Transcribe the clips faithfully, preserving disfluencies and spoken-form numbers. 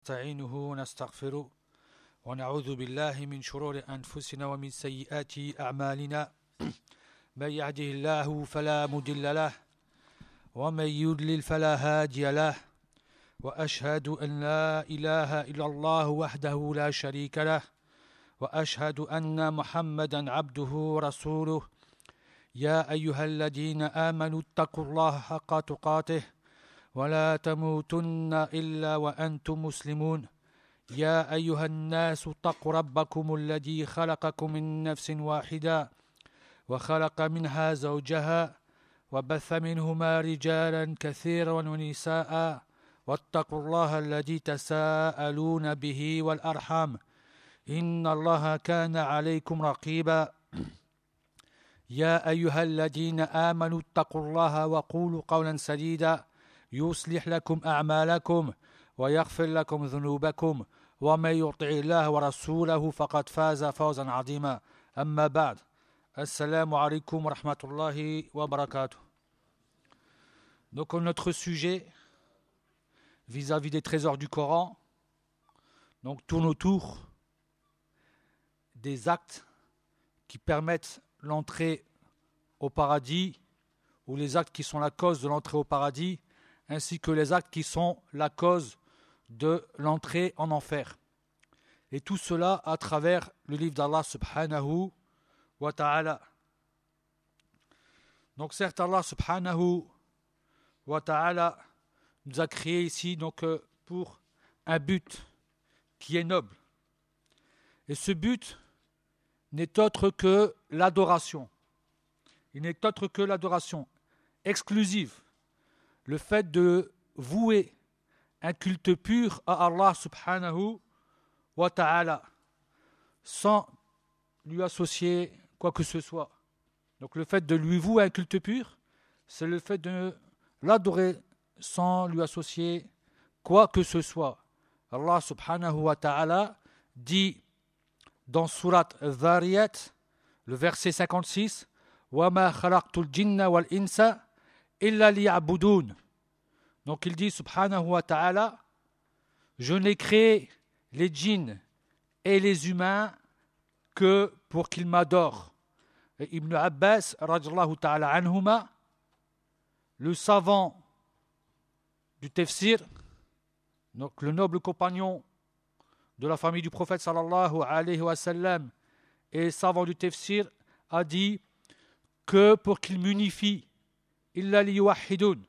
نستعينه ونستغفره ونعوذ بالله من شرور أنفسنا ومن سيئات أعمالنا من يهده الله فلا مضل له ومن يضلل فلا هادي له وأشهد أن لا إله إلا الله وحده لا شريك له وأشهد أن محمدا عبده ورسوله يا أيها الذين آمنوا اتقوا الله حق تقاته ولا تموتن إلا وأنتم مسلمون يا أيها الناس اتقوا ربكم الذي خلقكم من نفس واحدة وخلق منها زوجها وبث منهما رجالا كثيرا ونساء واتقوا الله الذي تساءلون به والأرحام إن الله كان عليكم رقيبا يا أيها الذين آمنوا اتقوا الله وقولوا قولا سديدا يصلح لكم أعمالكم ويغفر لكم ذنوبكم ومن يطع الله ورسوله فقد فاز فوزا عظيما أما بعد السلام عليكم ورحمة الله وبركاته. Donc notre sujet vis-à-vis des trésors du Coran donc tourne autour des actes qui permettent l'entrée au paradis ou les actes qui sont la cause de l'entrée au paradis ainsi que les actes qui sont la cause de l'entrée en enfer. Et tout cela à travers le livre d'Allah subhanahu wa ta'ala. Donc certes Allah subhanahu wa ta'ala nous a créés ici donc pour un but qui est noble. Et ce but n'est autre que l'adoration. Il n'est autre que l'adoration exclusive. Le fait de vouer un culte pur à Allah subhanahu wa ta'ala sans lui associer quoi que ce soit. Donc le fait de lui vouer un culte pur, c'est le fait de l'adorer sans lui associer quoi que ce soit. Allah subhanahu wa ta'ala dit dans Surat Dhariyat, le verset cinquante-six, وَمَا خَلَقْتُ الْجِنَّ وَالْإِنسَ إِلَّا لِيَعْبُدُونَ. Donc il dit subhanahu wa ta'ala, je n'ai créé les djinns et les humains que pour qu'ils m'adorent. Et Ibn Abbas radiyallahu ta'ala anhuma, le savant du tafsir, donc le noble compagnon de la famille du prophète sallallahu alayhi wa sallam et savant du tafsir, a dit que pour qu'il m'unifie illa liyuwahhidun.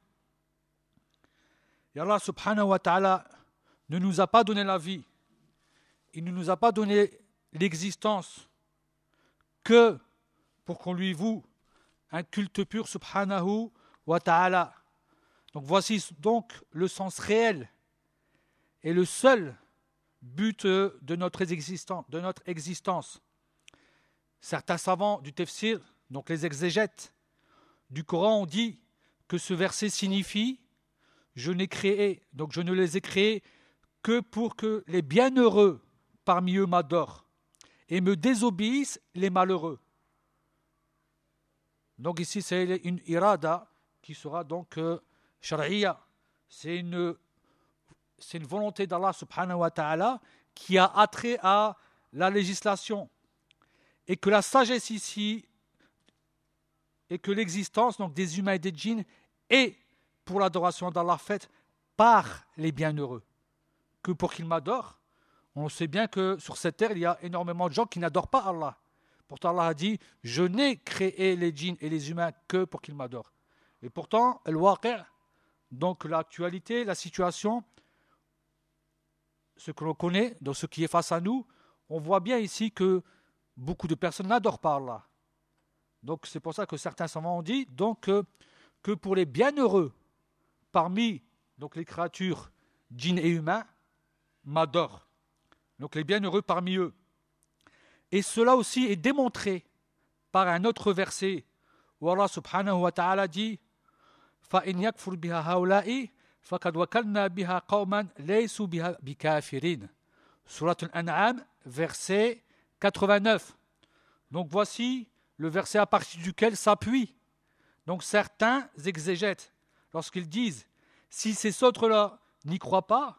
Et Allah subhanahu wa ta'ala ne nous a pas donné la vie, il ne nous a pas donné l'existence que pour qu'on lui voue un culte pur subhanahu wa ta'ala. Donc voici donc le sens réel et le seul but de notre existence. De notre existence. Certains savants du tafsir, donc les exégètes du Coran, ont dit que ce verset signifie je n'ai créé, donc je ne les ai créés que pour que les bienheureux parmi eux m'adorent et me désobéissent les malheureux. Donc ici c'est une irada qui sera donc euh, shar'iyya. C'est une, c'est une volonté d'Allah subhanahu wa ta'ala qui a attrait à la législation et que la sagesse ici et que l'existence donc des humains et des djinns est pour l'adoration d'Allah faite par les bienheureux. Que pour qu'ils m'adorent, on sait bien que sur cette terre, il y a énormément de gens qui n'adorent pas Allah. Pourtant, Allah a dit, je n'ai créé les djinns et les humains que pour qu'ils m'adorent. Et pourtant, al-waqi', donc l'actualité, la situation, ce que l'on connaît, donc ce qui est face à nous, on voit bien ici que beaucoup de personnes n'adorent pas Allah. Donc c'est pour ça que certains savants ont dit donc, que, que pour les bienheureux, parmi donc, les créatures djinns et humains, m'adorent. Donc les bienheureux parmi eux. Et cela aussi est démontré par un autre verset où Allah subhanahu wa ta'ala dit فَإِنْ يَكْفُرْ بِهَا هَوْلَاءِ فَقَدْ وَكَلْنَا بِهَا قَوْمًا لَيْسُوا بِهَا بِكَافِرِينَ. Surat Al-An'am, verset quatre-vingt-neuf. Donc voici le verset à partir duquel s'appuie. Donc certains exégètes, lorsqu'ils disent si ces autres-là n'y croient pas,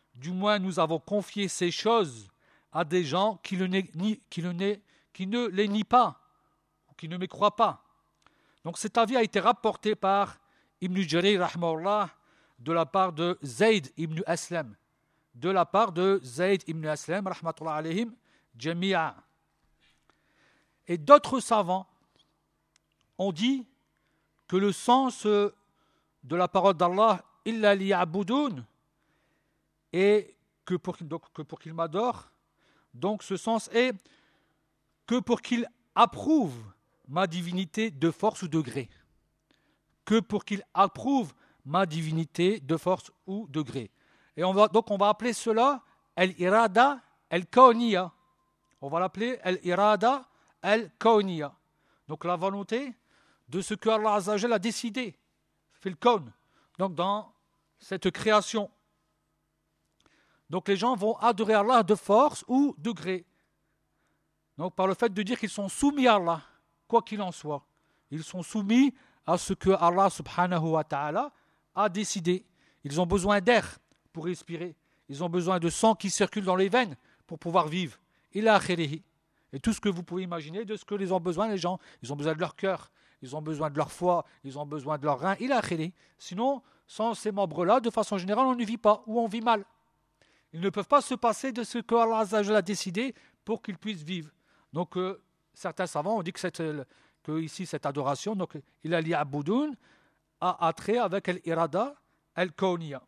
du moins nous avons confié ces choses à des gens qui, le né, ni, qui, le né, qui ne les nient pas, ou qui ne me croient pas. Donc cet avis a été rapporté par Ibn Jarir, rahmahullah, de la part de Zayd ibn Aslam, de la part de Zayd ibn Aslam, rahmatullah alayhim, jami'a. Et d'autres savants ont dit que le sens de la parole d'Allah, illa liya'budun, et que pour, donc, que pour qu'il m'adore, donc ce sens est que pour qu'il approuve ma divinité de force ou de gré. Que pour qu'il approuve ma divinité de force ou de gré. Et on va, donc on va appeler cela al-irada al-kawniya. On va l'appeler al-irada al-kawniya. Donc la volonté de ce que Allah Azza wa Jalla a décidé, fait le kawn, donc dans cette création. Donc les gens vont adorer Allah de force ou de gré. Donc par le fait de dire qu'ils sont soumis à Allah, quoi qu'il en soit. Ils sont soumis à ce que Allah subhanahu wa ta'ala a décidé. Ils ont besoin d'air pour respirer. Ils ont besoin de sang qui circule dans les veines pour pouvoir vivre. Ila akhirihi. Et tout ce que vous pouvez imaginer de ce que ils ont besoin, les gens. Ils ont besoin de leur cœur, ils ont besoin de leur foie, ils ont besoin de leurs reins. Ila akhirihi. Sinon, sans ces membres-là, de façon générale, on ne vit pas ou on vit mal. Ils ne peuvent pas se passer de ce que Allah Azza wa Jalla a décidé pour qu'ils puissent vivre. Donc, euh, certains savants ont dit que, cette, que ici, cette adoration, donc, il a liya'budun, a attrait avec l'irada al-kawniya.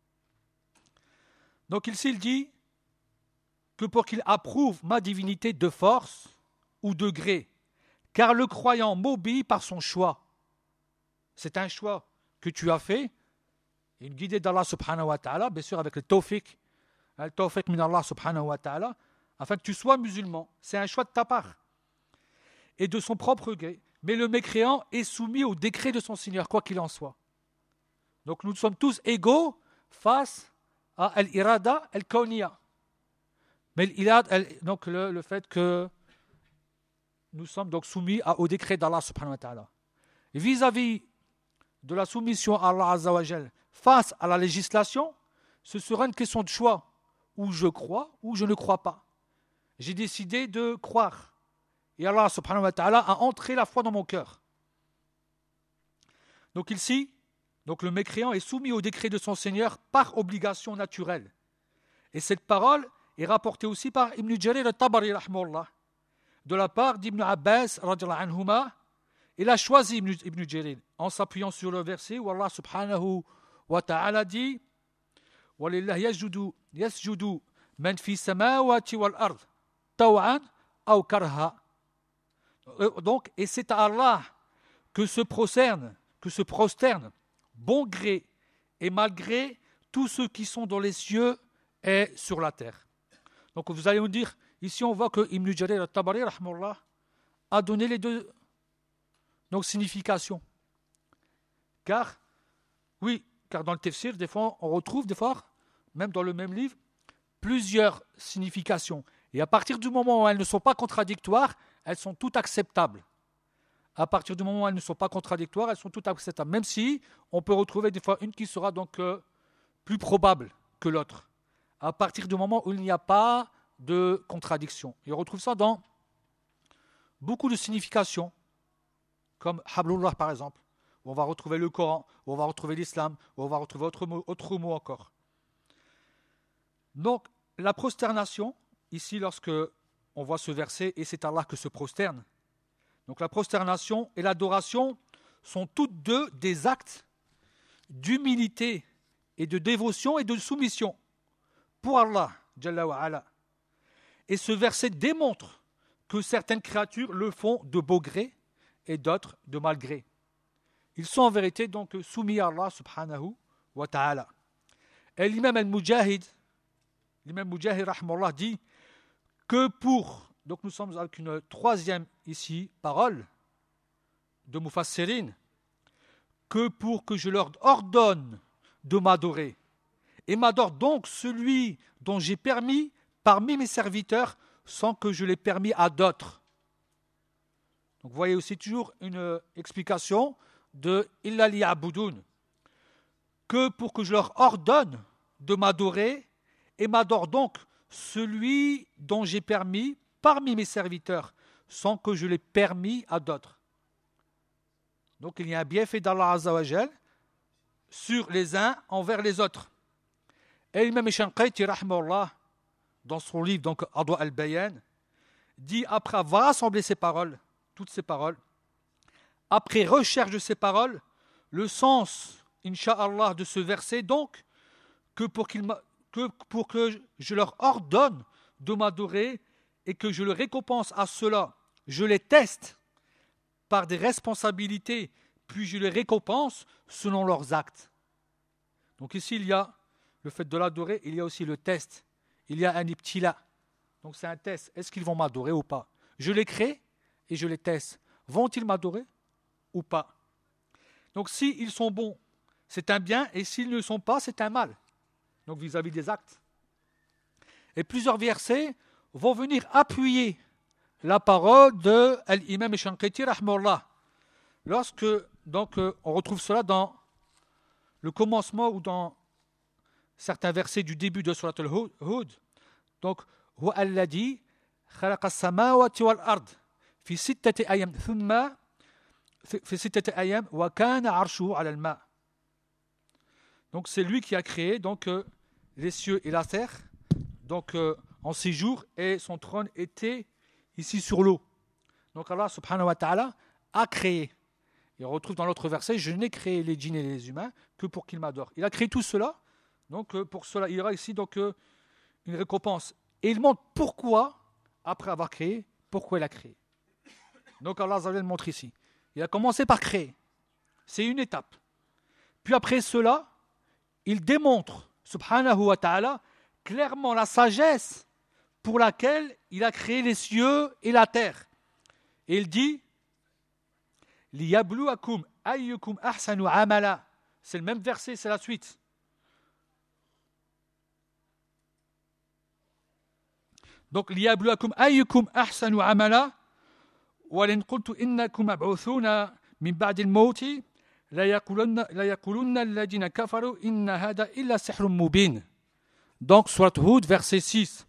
Donc, ici, il dit que pour qu'il approuve ma divinité de force ou de gré, car le croyant m'obéit par son choix. C'est un choix que tu as fait, une guidée d'Allah subhanahu wa ta'ala, bien sûr avec le tawfiq, le tawfiq min Allah subhanahu wa ta'ala, afin que tu sois musulman. C'est un choix de ta part et de son propre gré. Mais le mécréant est soumis au décret de son Seigneur, quoi qu'il en soit. Donc nous sommes tous égaux face à al-irada al-kawniya. Mais l'irad, donc le, le fait que nous sommes donc soumis à, au décret d'Allah subhanahu wa ta'ala. Et vis-à-vis de la soumission à Allah Azza wa Jal face à la législation, ce sera une question de choix. Où je crois, ou je ne crois pas. J'ai décidé de croire. Et Allah subhanahu wa ta'ala a entré la foi dans mon cœur. Donc ici, donc le mécréant est soumis au décret de son Seigneur par obligation naturelle. Et cette parole est rapportée aussi par Ibn Jarir al-Tabari, rahmahullah, de la part d'Ibn Abbas, radiyallahu anhuma. Il a choisi Ibn, Ibn Jarir en s'appuyant sur le verset où Allah subhanahu wa ta'ala dit وَلِلَّهِ يَسْجُدُ يَسْجُدُ مَنْ فِي السَّمَاوَاتِ وَالْأَرْضِ طَوْعًا أَوْ كَرْهًا. Donc, et c'est à Allah que se prosternent, que se prosternent, bon gré et malgré tous ceux qui sont dans les cieux et sur la terre. Donc vous allez me dire, ici on voit que Ibn Jarir al-Tabari rahmahullah, a donné les deux donc, significations. Car, oui, car dans le tafsir, des fois, on retrouve des fois, même dans le même livre, plusieurs significations. Et à partir du moment où elles ne sont pas contradictoires, elles sont toutes acceptables. À partir du moment où elles ne sont pas contradictoires, elles sont toutes acceptables. Même si on peut retrouver des fois une qui sera donc euh, plus probable que l'autre. À partir du moment où il n'y a pas de contradiction. Et on retrouve ça dans beaucoup de significations, comme Hablullah par exemple, où on va retrouver le Coran, où on va retrouver l'islam, où on va retrouver autre mot, autre mot encore. Donc, la prosternation, ici, lorsque on voit ce verset, et c'est Allah que se prosterne. Donc, la prosternation et l'adoration sont toutes deux des actes d'humilité et de dévotion et de soumission pour Allah, Jalla wa Ala. Et ce verset démontre que certaines créatures le font de beau gré et d'autres de mal gré. Ils sont en vérité donc soumis à Allah subhanahu wa ta'ala. Et l'imam al-Mujahid, l'imam Mujahid rahmallah dit que pour, donc nous sommes avec une troisième ici parole de Mufassirin, que pour que je leur ordonne de m'adorer. Et m'adore donc celui dont j'ai permis parmi mes serviteurs sans que je l'ai permis à d'autres. Donc vous voyez aussi toujours une explication de illa liya'budun, que pour que je leur ordonne de m'adorer et m'adore donc celui dont j'ai permis parmi mes serviteurs, sans que je l'ai permis à d'autres. Donc il y a un bienfait d'Allah Azza wa Jal sur les uns envers les autres. Et l'imam Shanqayti, rahimahullah, dans son livre, donc Adwa al-Bayan, dit, après avoir rassemblé ces paroles, toutes ces paroles, après recherche de ces paroles, le sens, incha'Allah, de ce verset, donc, que pour, qu'il que pour que je leur ordonne de m'adorer et que je le récompense à cela, je les teste par des responsabilités, puis je les récompense selon leurs actes. Donc ici, il y a le fait de l'adorer, il y a aussi le test. Il y a un ibtila. Donc c'est un test. Est-ce qu'ils vont m'adorer ou pas? Je les crée et je les teste. Vont-ils m'adorer ou pas? Donc s'ils sont bons, c'est un bien, et s'ils ne le sont pas, c'est un mal. Donc vis-à-vis des actes. Et plusieurs versets vont venir appuyer la parole de l'imam Shanqayti rahimahullah. Lorsque donc on retrouve cela dans le commencement ou dans certains versets du début de Surat al-Hud. Donc huwa alladhi khalaqa as-samawati wal ard fi sittati ayyam thumma fi sittati ayyam wa kana 'arshuhu 'ala al-ma'. Donc c'est lui qui a créé donc euh, les cieux et la terre donc euh, en six jours, et son trône était ici sur l'eau. Donc Allah subhanahu wa ta'ala a créé. Et on retrouve dans l'autre verset, je n'ai créé les djinns et les humains que pour qu'ils m'adorent. Il a créé tout cela, donc euh, pour cela il y aura ici donc euh, une récompense. Et il montre pourquoi, après avoir créé, pourquoi il a créé. Donc Allah Azza wa Jalla montre ici. Il a commencé par créer. C'est une étape. Puis après cela, il démontre, subhanahu wa ta'ala, clairement la sagesse pour laquelle il a créé les cieux et la terre. Et il dit, liyabluwakum ayyukum ahsanu amala. C'est le même verset, c'est la suite. Donc, liyabluwakum ayyukum ahsanu amala, wa lan qultu innakum mab'uthuna min ba'di al-mawti la yaqulunna la yaqulunna alladhina kafaru inna hada illa sihrun mubin. Donc, Surat Hud, verset six.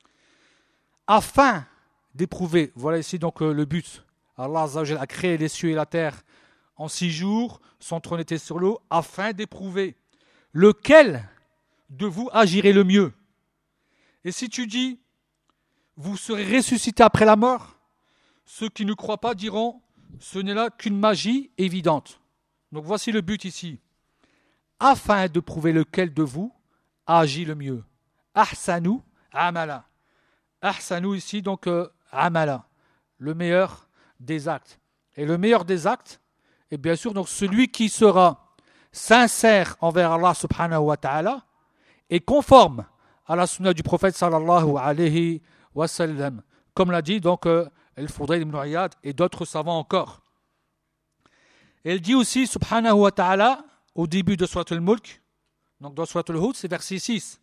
Afin d'éprouver, voilà ici donc euh, le but. Allah Azza wa Jalla a créé les cieux et la terre en six jours, son trône était sur l'eau, afin d'éprouver lequel de vous agirait le mieux. Et si tu dis, vous serez ressuscité après la mort, ceux qui ne croient pas diront, ce n'est là qu'une magie évidente. Donc voici le but ici. Afin de prouver lequel de vous agit le mieux. Ahsanu amala. Ahsanu ici, donc euh, amala, le meilleur des actes. Et le meilleur des actes est bien sûr donc celui qui sera sincère envers Allah subhanahu wa ta'ala et conforme à la sunna du prophète sallallahu alayhi wa sallam. Comme l'a dit donc euh, Al-Fudayl ibn Iyad et d'autres savants encore. Et il dit aussi subhanahu wa ta'ala au début de Surat al-Mulk, donc dans Surat al-Hud, c'est verset six.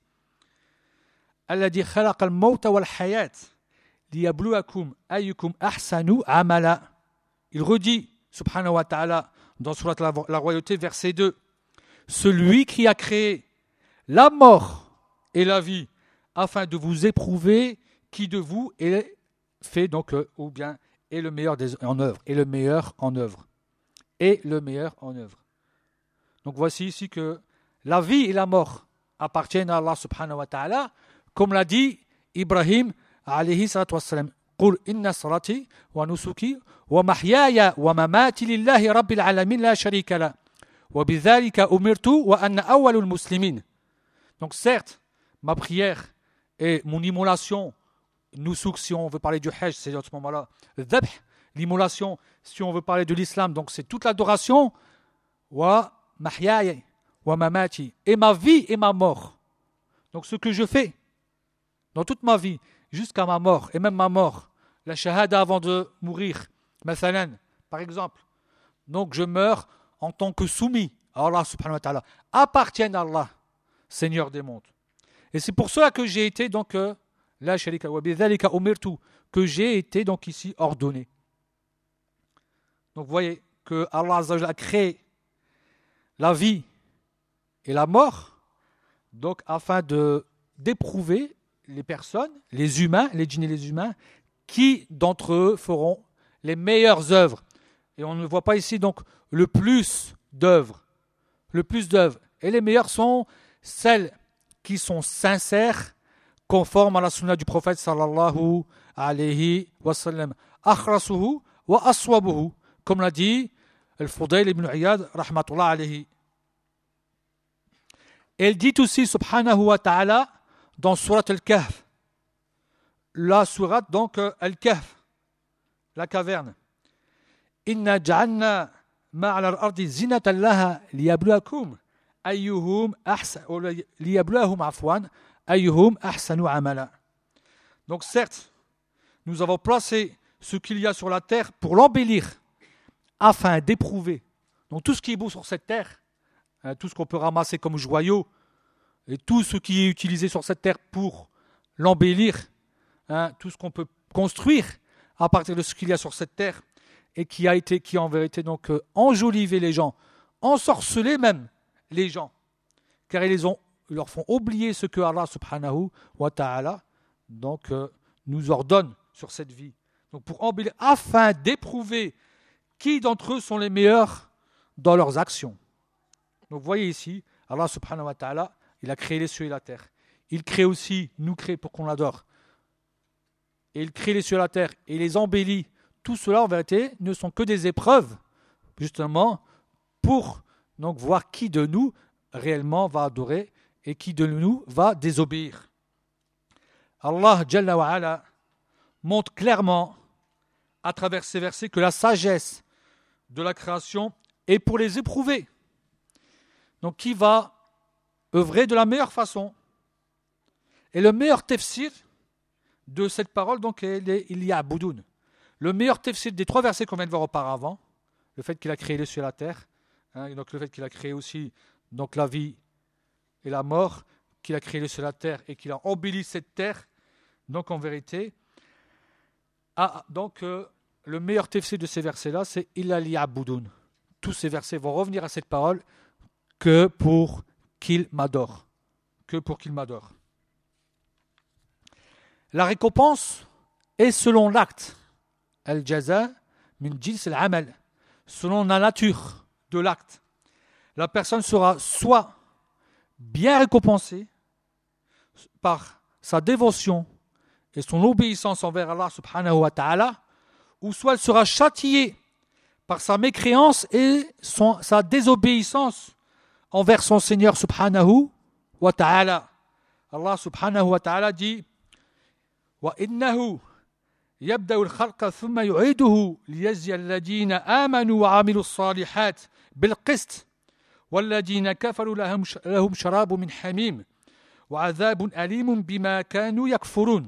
Alladhi khalaqa al-mawta wal-hayat liyabluwakum ayyukum ahsanu amala. Il redit, subhanahu wa ta'ala, dans Surat la, la Royauté, verset deux, celui qui a créé la mort et la vie afin de vous éprouver qui de vous est fait donc euh, ou bien est le meilleur des, en œuvre, est le meilleur en œuvre, est le meilleur en œuvre. Donc voici ici que la vie et la mort appartiennent à Allah subhanahu wa ta'ala, comme l'a dit Ibrahim alayhi salatu wassalam. Qul inna salati wa nusuki wa mahyaya wa mamati lillahi rabbil alamin la sharika la wa bidhalika umirtu wa anna awwalul muslimin. Donc certes, ma prière et mon immolation, nusuk si on veut parler du hajj, c'est à ce moment-là, dhabh, l'immolation si on veut parler de l'islam, donc c'est toute l'adoration, wa mahyaya wa mamati, et ma vie et ma mort. Donc ce que je fais dans toute ma vie, jusqu'à ma mort, et même ma mort, la shahada avant de mourir, mathalan, par exemple. Donc je meurs en tant que soumis à Allah subhanahu wa ta'ala, appartiennent à Allah, Seigneur des mondes. Et c'est pour cela que j'ai été donc, la sharika wa bidhalika umirtu, que j'ai été donc ici ordonné. Donc vous voyez que Allah Azza wa Jalla a créé la vie et la mort, donc afin de d'éprouver les personnes, les humains, les djinns et les humains, qui d'entre eux feront les meilleures œuvres. Et on ne voit pas ici donc le plus d'œuvres. Le plus d'œuvres. Et les meilleures sont celles qui sont sincères, conformes à la sunna du prophète sallallahu alayhi wa sallam. Akhrasuhu wa aswabuhu, comme l'a dit Al-Fudayl ibn Iyad rahmatullah alayhi. Et il dit aussi subhanahu wa ta'ala dans surat Al-Kahf, la sourate donc Al-Kahf, la caverne. Inna ja'alna ma'ala al-ardi zinatan laha liyabluwakum ayyuhum ahsan liyabluwahum afwan ayyuhum ahsanu amala. Donc certes, nous avons placé ce qu'il y a sur la terre pour l'embellir, afin d'éprouver. Donc tout ce qui est beau sur cette terre, hein, tout ce qu'on peut ramasser comme joyaux, et tout ce qui est utilisé sur cette terre pour l'embellir, hein, tout ce qu'on peut construire à partir de ce qu'il y a sur cette terre, et qui a été, qui en vérité donc euh, enjolivé les gens, ensorcelé même les gens, car ils, les ont, ils leur font oublier ce que Allah subhanahu wa ta'ala donc, euh, nous ordonne sur cette vie. Donc pour embellir, afin d'éprouver qui d'entre eux sont les meilleurs dans leurs actions. Donc vous voyez ici, Allah subhanahu wa ta'ala, il a créé les cieux et la terre. Il crée aussi, nous crée pour qu'on l'adore. Et il crée les cieux et la terre et il les embellit. Tout cela en vérité ne sont que des épreuves, justement, pour donc voir qui de nous réellement va adorer et qui de nous va désobéir. Allah Jalla wa Ala montre clairement à travers ces versets que la sagesse de la création est pour les éprouver. Donc qui va œuvrer de la meilleure façon. Et le meilleur tafsir de cette parole, donc, il y a Boudoun. Le meilleur tafsir des trois versets qu'on vient de voir auparavant, le fait qu'il a créé les cieux et la terre, hein, et donc le fait qu'il a créé aussi donc, la vie et la mort, qu'il a créé les cieux et la terre et qu'il a embelli cette terre, donc en vérité, ah, donc euh, le meilleur tafsir de ces versets-là, c'est « Illa liya'budun ». Tous ces versets vont revenir à cette parole que pour qu'il m'adore. Que pour qu'il m'adore. La récompense est selon l'acte. Al-jaza min jins al-amal. Selon la nature de l'acte. La personne sera soit bien récompensée par sa dévotion et son obéissance envers Allah subhanahu wa ta'ala, ou soit elle sera châtiée par sa mécréance et son, sa désobéissance envers son Seigneur subhanahu wa ta'ala. Allah subhanahu wa ta'ala dit wa innahu yabda'u al-khalqa thumma yu'iduhu liyajziya alladhina amanu wa 'amilu as-salihat bil qist walladhina kafaru lahum lahum sharabun min hamim wa 'adhabun alimun bima kanu yakfurun.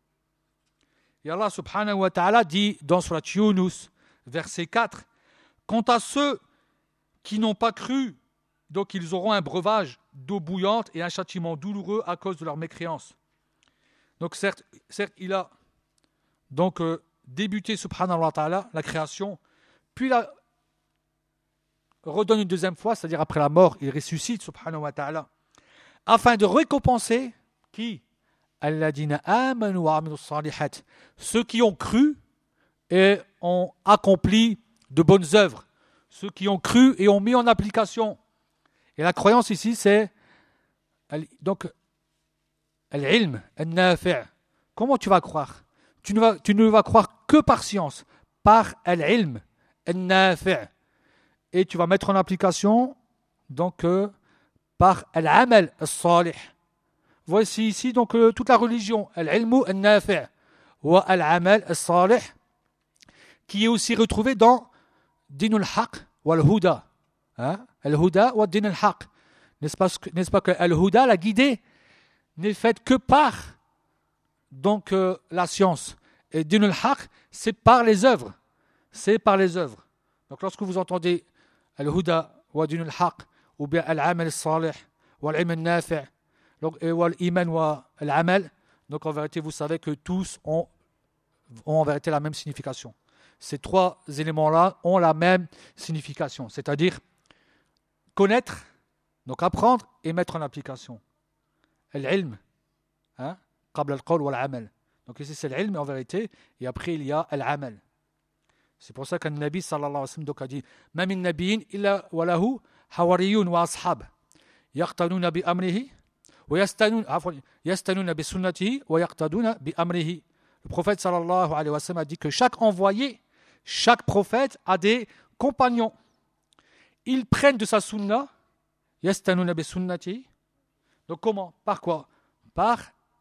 Et Allah subhanahu wa ta'ala dit dans Surat Yunus, verset quatre, quant à ceux qui n'ont pas cru, donc ils auront un breuvage d'eau bouillante et un châtiment douloureux à cause de leur mécréance. Donc certes, certes il a donc euh, débuté subhanahu wa ta'ala la création, puis la redonne une deuxième fois, c'est-à-dire après la mort, il ressuscite subhanahu wa ta'ala, afin de récompenser qui? Alladina amanu wa 'amilus salihat, ceux qui ont cru et ont accompli de bonnes œuvres, ceux qui ont cru et ont mis en application. Et la croyance ici, c'est donc al-ilm, al-nafi'. Comment tu vas croire? Tu ne vas, tu ne vas croire que par science, par al-ilm, al-nafi'. Et tu vas mettre en application donc euh, par al-amal al-salih. Voici ici donc euh, toute la religion, al-ilmu al-nafi' wa al-amal al-salih, qui est aussi retrouvé dans Dinul Haq wa al-Huda. Hein? Al-Huda wa Din al-Haq. N'est-ce pas, n'est-ce pas que al-Huda, la guidée, n'est faite que par donc, euh, la science. Et Dinul Haq, c'est par les œuvres. C'est par les œuvres. Donc lorsque vous entendez al-Huda wa Dinul Haq, ou bien al-amal al-salih wa al-ilm al-nafi', donc al-iman wa al-amal, donc en vérité vous savez que tous ont, ont en vérité la même signification. Ces trois éléments-là ont la même signification, c'est-à-dire connaître, donc apprendre et mettre en application. Al-ilm, hein, qabla al-qawl wal-amal. Donc ici c'est l'ilm en vérité, et après il y a al-amal. C'est pour ça qu'un Nabi sallallahu alayhi wa sallam donc a dit ma min nabiyyin illa wa lahu hawariyun wa ashab yaqtaduna bi amrihi wa yastanun yastanuna bi sunnatihi wa yaqtaduna bi amrihi. Le prophète sallallahu alayhi wa sallam a dit que chaque envoyé, chaque prophète a des compagnons. Ils prennent de sa sunna, yastanuna bi sunnatihi. Donc comment? Par quoi? Par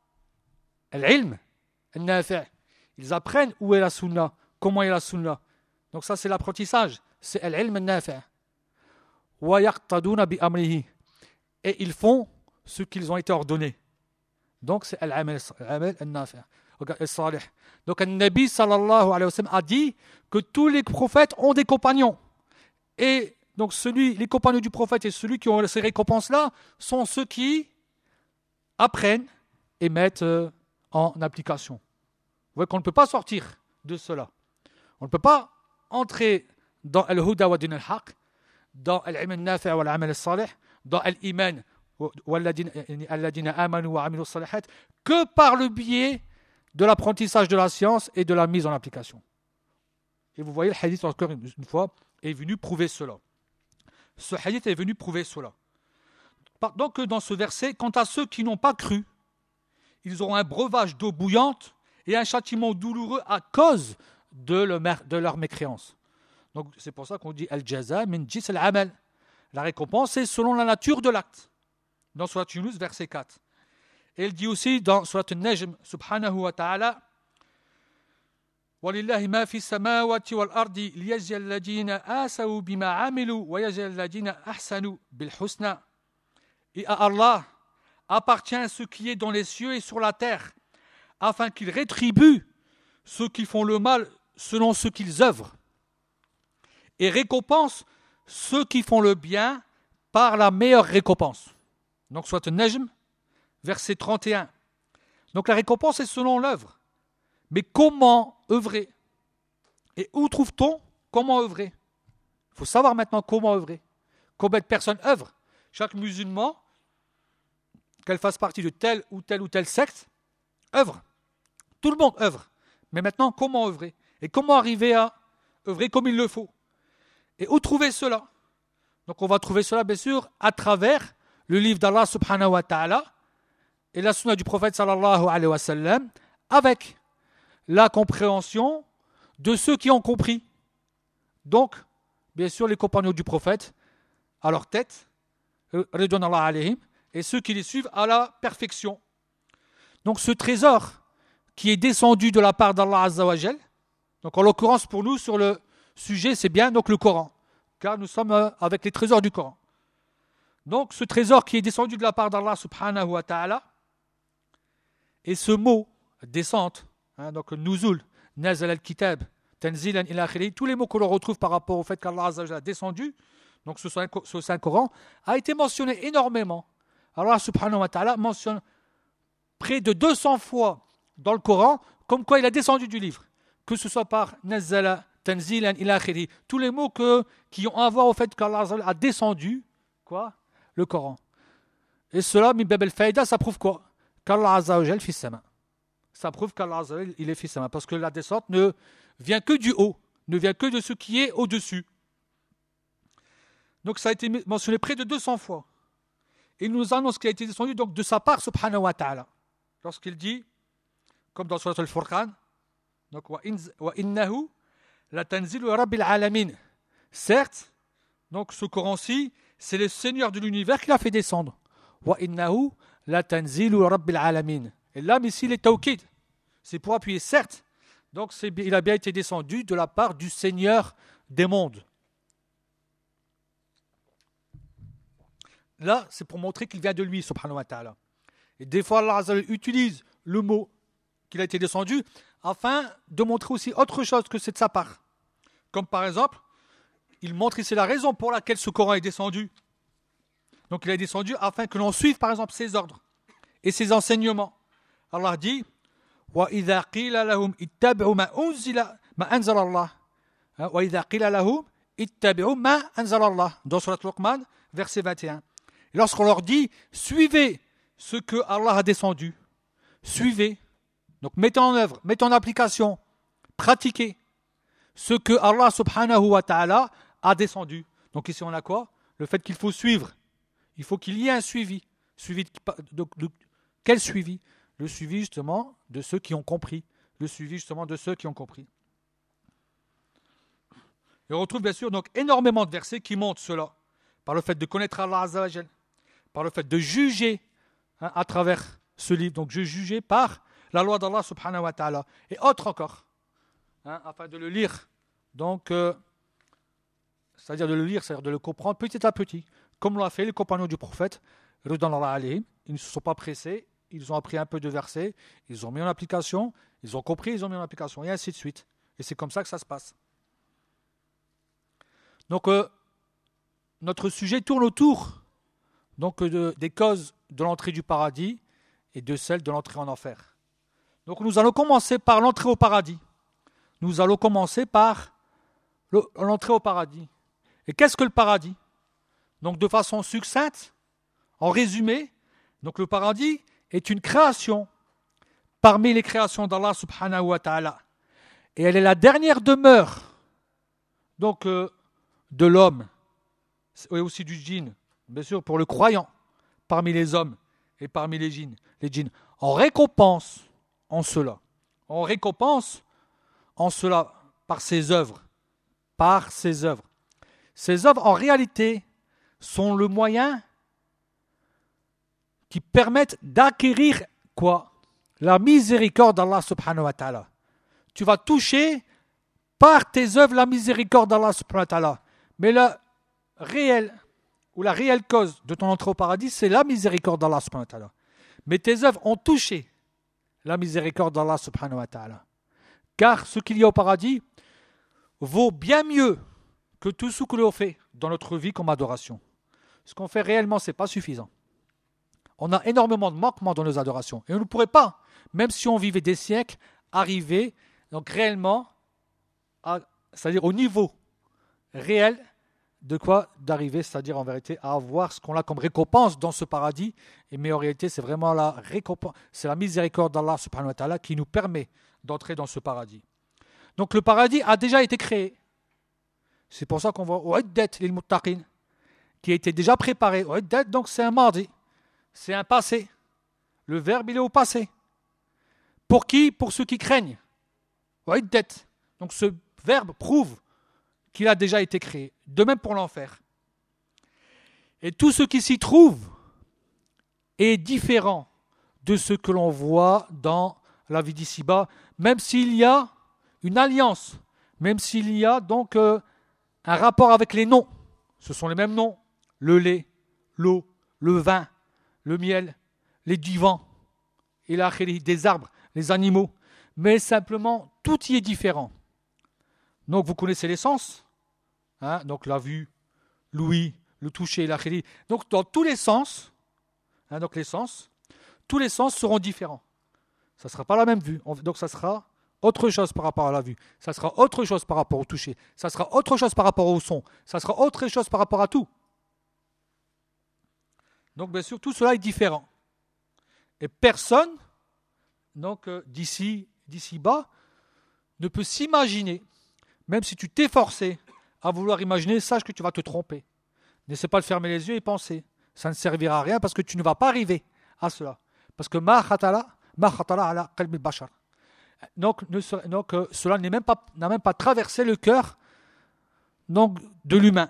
l'ilm, al-nafi'. Ils apprennent où est la sunna, comment est la sunna. Donc ça c'est l'apprentissage, c'est al-ilm al-nafi'. Wa yaqtaduna bi amrihi. Et ils font ce qu'ils ont été ordonnés. Donc c'est al-amal al-nafi'. Donc un Nabi sallallahu alayhi wa sallam a dit que tous les prophètes ont des compagnons. Et donc celui, les compagnons du prophète et celui qui ont ces récompenses-là sont ceux qui apprennent et mettent en application. Vous voyez qu'on ne peut pas sortir de cela. On ne peut pas entrer dans al-huda wa din al-haq, dans al-ilm al-nafi' wa al-amal al-salih, dans al-iman alladhina amanu wa amilu salihat, que par le biais de l'apprentissage de la science et de la mise en application. Et vous voyez, le hadith, encore une fois, est venu prouver cela. Ce hadith est venu prouver cela. Donc, dans ce verset, quant à ceux qui n'ont pas cru, ils auront un breuvage d'eau bouillante et un châtiment douloureux à cause de, le, de leur mécréance. Donc, c'est pour ça qu'on dit al-jaza min jins al-amal. La récompense est selon la nature de l'acte. Dans Surat Yunus, verset quatre. Et il dit aussi dans Surat An-Najm, subhanahu wa ta'ala, وَلِلَّهِ مَا فِي السَّمَاوَاتِ وَالْأَرْضِ لِيَجْزِيَ الَّذِينَ آسَوْا بِمَا عَمِلُوا وَيَجْزِيَ الَّذِينَ أَحْسَنُوا بِالْحُسْنَى. Et à Allah appartient ce qui est dans les cieux et sur la terre, afin qu'il rétribue ceux qui font le mal selon ce qu'ils œuvrent, et récompense ceux qui font le bien par la meilleure récompense. Donc, soit Najm, verset trente et un. Donc, la récompense est selon l'œuvre. Mais comment œuvrer? Et où trouve-t-on comment œuvrer? Il faut savoir maintenant comment œuvrer. Combien de personnes œuvrent? Chaque musulman, qu'elle fasse partie de telle ou telle ou telle secte, œuvre. Tout le monde œuvre. Mais maintenant, comment œuvrer? Et comment arriver à œuvrer comme il le faut? Et où trouver cela? Donc on va trouver cela bien sûr à travers le livre d'Allah subhanahu wa ta'ala et la sunna du prophète sallallahu alayhi wa sallam, avec la compréhension de ceux qui ont compris. Donc, bien sûr, les compagnons du prophète à leur tête, ridwanallah alayhim, et ceux qui les suivent à la perfection. Donc ce trésor qui est descendu de la part d'Allah azza wa jal, donc en l'occurrence pour nous sur le sujet c'est bien donc le Coran, car nous sommes avec les trésors du Coran. Donc ce trésor qui est descendu de la part d'Allah subhanahu wa ta'ala, et ce mot descente, hein, donc nuzul, nazal al-kitab, tanzilan ila akhiri, tous les mots que l'on retrouve par rapport au fait qu'Allah azza wa jal a descendu, donc ce Saint-Coran, a été mentionné énormément. Allah subhanahu wa ta'ala mentionne près de deux cents fois dans le Coran comme quoi il a descendu du livre, que ce soit par nazala, tanzilan ila akhiri, tous les mots que, qui ont à voir au fait qu'Allah a descendu quoi, le Coran. Et cela, min bab al-faïda, ça prouve quoi? Qu'Allah azza wa jal fi sama. Ça prouve qu'Allah azza wa jal il est fi sama, parce que la descente ne vient que du haut, ne vient que de ce qui est au-dessus. Donc ça a été mentionné près de deux cents fois. Il nous annonce qu'il a été descendu donc de sa part, subhanahu wa ta'ala. Lorsqu'il dit, comme dans Surat al-Furqan, donc wa innahu la tanzilu rabbil alamin. Certes, donc ce Coran-ci, c'est le Seigneur de l'univers qui l'a fait descendre. Wa innahu la tanzilu rabbil alamin. Et là, ici, les tawkid, c'est pour appuyer, certes. Donc c'est, il a bien été descendu de la part du Seigneur des mondes. Là, c'est pour montrer qu'il vient de lui, subhanahu wa ta'ala. Et des fois, Allah Azza wa Jalla utilise le mot qu'il a été descendu afin de montrer aussi autre chose que c'est de sa part. Comme par exemple, il montre ici la raison pour laquelle ce Coran est descendu. Donc il est descendu afin que l'on suive par exemple ses ordres et ses enseignements. Allah dit wa idha qila lahum ittabi'u ma unzila ma anzala Allah. Wa idha qila lahum ittabi'u ma anzala Allah. Dans Surat Luqman, verset vingt et un. Et lorsqu'on leur dit suivez ce que Allah a descendu, suivez, donc mettez en œuvre, mettez en application, pratiquez ce que Allah subhanahu wa ta'ala a descendu. Donc ici on a quoi? Le fait qu'il faut suivre. Il faut qu'il y ait un suivi. Suivi de, de, de, de quel suivi? Le suivi justement de ceux qui ont compris. Le suivi justement de ceux qui ont compris. Et on retrouve bien sûr donc énormément de versets qui montrent cela. Par le fait de connaître Allah Azza wa Jal, par le fait de juger hein, à travers ce livre. Donc je jugeais par la loi d'Allah subhanahu wa ta'ala. Et autre encore, hein, afin de le lire. Donc, euh, c'est-à-dire de le lire, c'est-à-dire de le comprendre petit à petit. Comme l'ont fait les compagnons du prophète, Ridwanullah alayhim, ils ne se sont pas pressés, ils ont appris un peu de versets, ils ont mis en application, ils ont compris, ils ont mis en application, et ainsi de suite. Et c'est comme ça que ça se passe. Donc, euh, notre sujet tourne autour donc, de, des causes de l'entrée du paradis et de celles de l'entrée en enfer. Donc, nous allons commencer par l'entrée au paradis. Nous allons commencer par le, l'entrée au paradis. Et qu'est-ce que le paradis? Donc, de façon succincte, en résumé, donc le paradis est une création parmi les créations d'Allah subhanahu wa ta'ala. Et elle est la dernière demeure donc, euh, de l'homme et aussi du djinn, bien sûr pour le croyant, parmi les hommes et parmi les djinns, les djinns. En récompense en cela, en récompense en cela par ses œuvres, par ses œuvres. Ces œuvres en réalité sont le moyen qui permettent d'acquérir quoi? La miséricorde d'Allah subhanahu wa ta'ala. Tu vas toucher par tes œuvres la miséricorde d'Allah subhanahu wa ta'ala. Mais la réelle ou la réelle cause de ton entrée au paradis, c'est la miséricorde d'Allah subhanahu wa ta'ala. Mais tes œuvres ont touché la miséricorde d'Allah subhanahu wa ta'ala. Car ce qu'il y a au paradis vaut bien mieux que tout ce que l'on fait dans notre vie comme adoration. Ce qu'on fait réellement, ce n'est pas suffisant. On a énormément de manquements dans nos adorations. Et on ne pourrait pas, même si on vivait des siècles, arriver donc réellement, à, c'est-à-dire au niveau réel de quoi d'arriver, c'est-à-dire en vérité à avoir ce qu'on a comme récompense dans ce paradis. Et mais en réalité, c'est vraiment la récompense, c'est la miséricorde d'Allah subhanahu wa ta'ala qui nous permet d'entrer dans ce paradis. Donc le paradis a déjà été créé. C'est pour ça qu'on voit U'iddat lil muttaqin, qui a été déjà préparé. U'iddat, donc c'est un mardi, c'est un passé. Le verbe, il est au passé. Pour qui? Pour ceux qui craignent. U'iddat. Donc ce verbe prouve qu'il a déjà été créé. De même pour l'enfer. Et tout ce qui s'y trouve est différent de ce que l'on voit dans la vie d'ici-bas, même s'il y a une alliance, même s'il y a donc euh, un rapport avec les noms. Ce sont les mêmes noms. Le lait, l'eau, le vin, le miel, les divans, et la des arbres, les animaux. Mais simplement, tout y est différent. Donc vous connaissez les sens. Hein, donc la vue, l'ouïe, le toucher, la khili. Donc dans tous les sens, hein, donc les sens, tous les sens seront différents. Ça ne sera pas la même vue. Donc ça sera autre chose par rapport à la vue. Ça sera autre chose par rapport au toucher. Ça sera autre chose par rapport au son. Ça sera autre chose par rapport à tout. Donc bien sûr, tout cela est différent. Et personne, donc euh, d'ici, d'ici bas, ne peut s'imaginer, même si tu t'es forcé à vouloir imaginer, sache que tu vas te tromper. N'essaie pas de fermer les yeux et penser. Ça ne servira à rien parce que tu ne vas pas arriver à cela. Parce que ma khatala, ma khatala ala qalbi bashar. Donc, ne, donc euh, cela n'est même pas, n'a même pas traversé le cœur donc, de l'humain.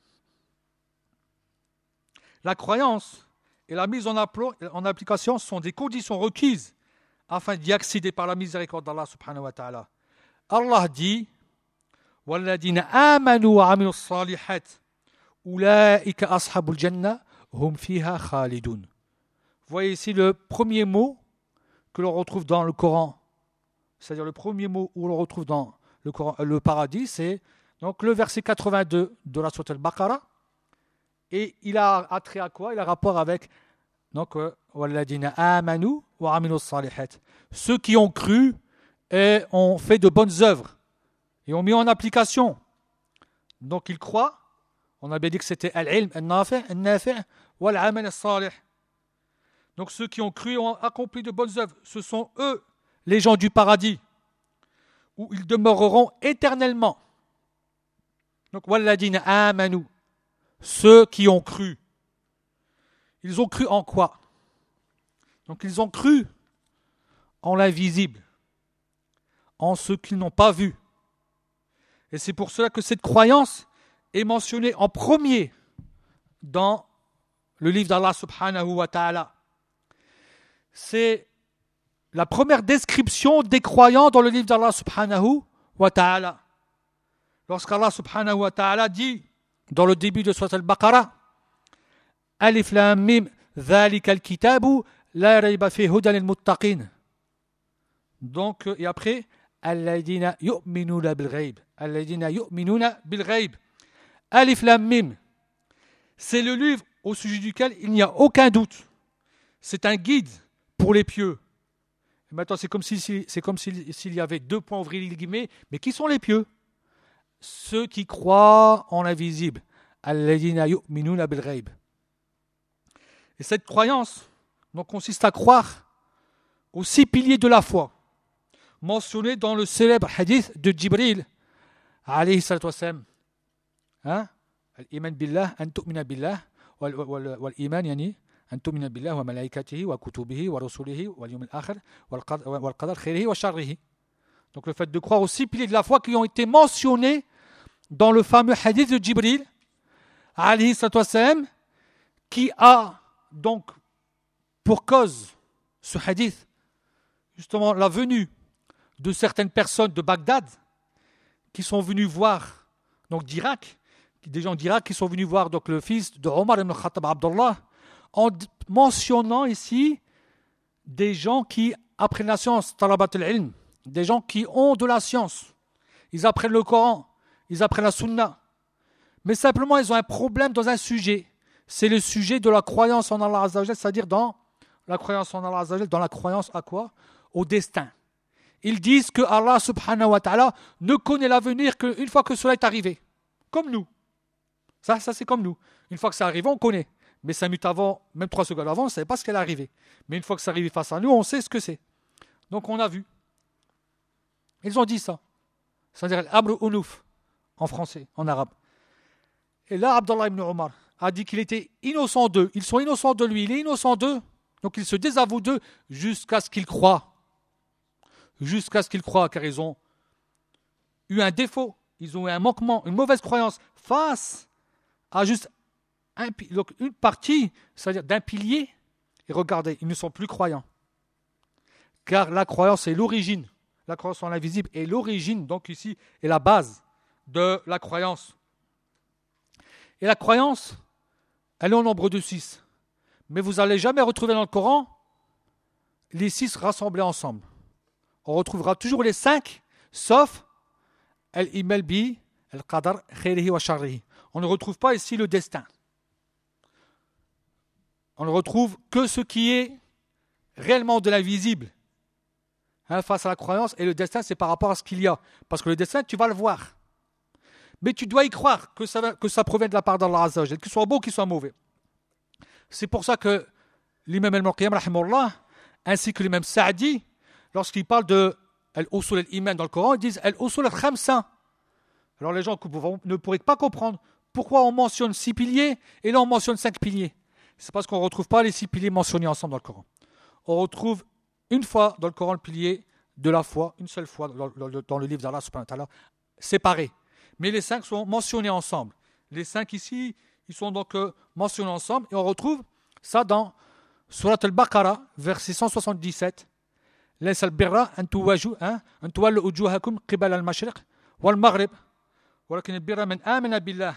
La croyance et la mise en, applo, en application sont des conditions requises afin d'y accéder par la miséricorde d'Allah subhanahu wa ta'ala. Allah dit وَالَّذِينَ آمَنُوا وَعَمِلُوا الصَّالِحَاتِ أُولَٰئِكَ أَصْحَابُ الْجَنَّةِ هُمْ فِيهَا خَالِدُونَ. Vous voyez ici le premier mot que l'on retrouve dans le Coran. C'est-à-dire le premier mot où l'on retrouve dans le, Coran, le paradis, c'est donc le verset quatre-vingt-deux de la sourate Al-Baqarah. Et il a attrait à quoi? Il a rapport avec donc وَالَّذِينَ آمَنُوا وَعَمِلُوا الصَّالِحَاتِ. Ceux qui ont cru et ont fait de bonnes œuvres et ont mis en application. Donc ils croient. On a bien dit que c'était al-ilm, al-nafi', al-nafi' wal-amal as-salih. Donc ceux qui ont cru et ont accompli de bonnes œuvres, ce sont eux, les gens du paradis, où ils demeureront éternellement. Donc, walladina amanu, ceux qui ont cru. Ils ont cru en quoi? Donc ils ont cru en l'invisible, en ce qu'ils n'ont pas vu. Et c'est pour cela que cette croyance est mentionnée en premier dans le livre d'Allah subhanahu wa ta'ala. C'est la première description des croyants dans le livre d'Allah subhanahu wa ta'ala. Lorsqu'Allah subhanahu wa ta'ala dit dans le début de Surat al-Baqarah, Alif lam mim dhalika al-kitabu la rayba fihi hudan lil-muttaqin. Donc et après alladhina yu'minuna bil-ghayb, alladhina yu'minuna bil-ghayb. Alif lam mim. C'est le livre au sujet duquel il n'y a aucun doute. C'est un guide pour les pieux. Et maintenant, c'est comme si, c'est comme s'il, s'il y avait deux points ouvrés les guillemets, mais qui sont les pieux? Ceux qui croient en l'invisible. Alladhina yu'minuna bil-ghayb. Et cette croyance donc, consiste à croire aux six piliers de la foi, mentionnés dans le célèbre hadith de Jibril, alayhi salatu wassalam. Hein? Al-iman billah, an tu'mina billah, wal-iman yani, an tu'mina billah wa malaikatihi wa kutubihi wa rusulihi wal yawmil akhir wal qadar khairihi wa sharrihi. Donc le fait de croire aux six piliers de la foi qui ont été mentionnés dans le fameux hadith de Jibril, alayhi salatu wassalam, qui a donc pour cause ce hadith, justement la venue de certaines personnes de Bagdad qui sont venues voir, donc d'Irak, des gens d'Irak qui sont venus voir donc le fils de Omar ibn Khattab Abdullah, en mentionnant ici des gens qui apprennent la science, talabat al-ilm, des gens qui ont de la science. Ils apprennent le Coran, ils apprennent la Sunna. Mais simplement, ils ont un problème dans un sujet. C'est le sujet de la croyance en Allah Azza wa Jal, c'est-à-dire dans la croyance en Allah Azza wa Jal, dans la croyance à quoi? Au destin. Ils disent que Allah subhanahu wa ta'ala ne connaît l'avenir qu'une fois que cela est arrivé. Comme nous. Ça, ça c'est comme nous. Une fois que c'est arrivé, on connaît. Mais cinq minutes avant, même trois secondes avant, on ne savait pas ce qu'elle est arrivée. Mais une fois que c'est arrivé face à nous, on sait ce que c'est. Donc on a vu. Ils ont dit ça. C'est-à-dire l'amr unuf en français, en arabe. Et là, Abdullah ibn Omar a dit qu'il était innocent d'eux. Ils sont innocents de lui, il est innocent d'eux. Donc ils se désavouent d'eux jusqu'à ce qu'ils croient. Jusqu'à ce qu'ils croient, car ils ont eu un défaut, ils ont eu un manquement, une mauvaise croyance face à juste un, donc une partie, c'est-à-dire d'un pilier. Et regardez, ils ne sont plus croyants. Car la croyance est l'origine. La croyance en l'invisible est l'origine, donc ici, est la base de la croyance. Et la croyance, elle est au nombre de six. Mais vous n'allez jamais retrouver dans le Coran les six rassemblés ensemble. On retrouvera toujours les cinq, sauf al-imal bi, al-qadar, khairihi wa sharrihi. On ne retrouve pas ici le destin. On ne retrouve que ce qui est réellement de l'invisible. Hein, face à la croyance, et le destin, c'est par rapport à ce qu'il y a. Parce que le destin, tu vas le voir. Mais tu dois y croire que ça, que ça provient de la part d'Allah Azza wa Jal, qu'il soit beau, qu'il soit mauvais. C'est pour ça que l'imam al-Murqiyam, rahimahullah, ainsi que l'imam Sa'di, lorsqu'ils parlent de al-usul al-iman dans le Coran, ils disent al-usul al-khamsa. Alors les gens ne pourraient pas comprendre pourquoi on mentionne six piliers et là on mentionne cinq piliers. C'est parce qu'on ne retrouve pas les six piliers mentionnés ensemble dans le Coran. On retrouve une fois dans le Coran le pilier de la foi, une seule fois dans, dans, dans le livre d'Allah subhanahu wa ta'ala, séparés. Mais les cinq sont mentionnés ensemble. Les cinq ici, ils sont donc euh, mentionnés ensemble et on retrouve ça dans Surat al-Baqarah, verset cent soixante-dix-sept. ليس البر أن تواجهوا أن تولوا وجوهكم قبل المشرق والمغرب ولكن البر من آمن بالله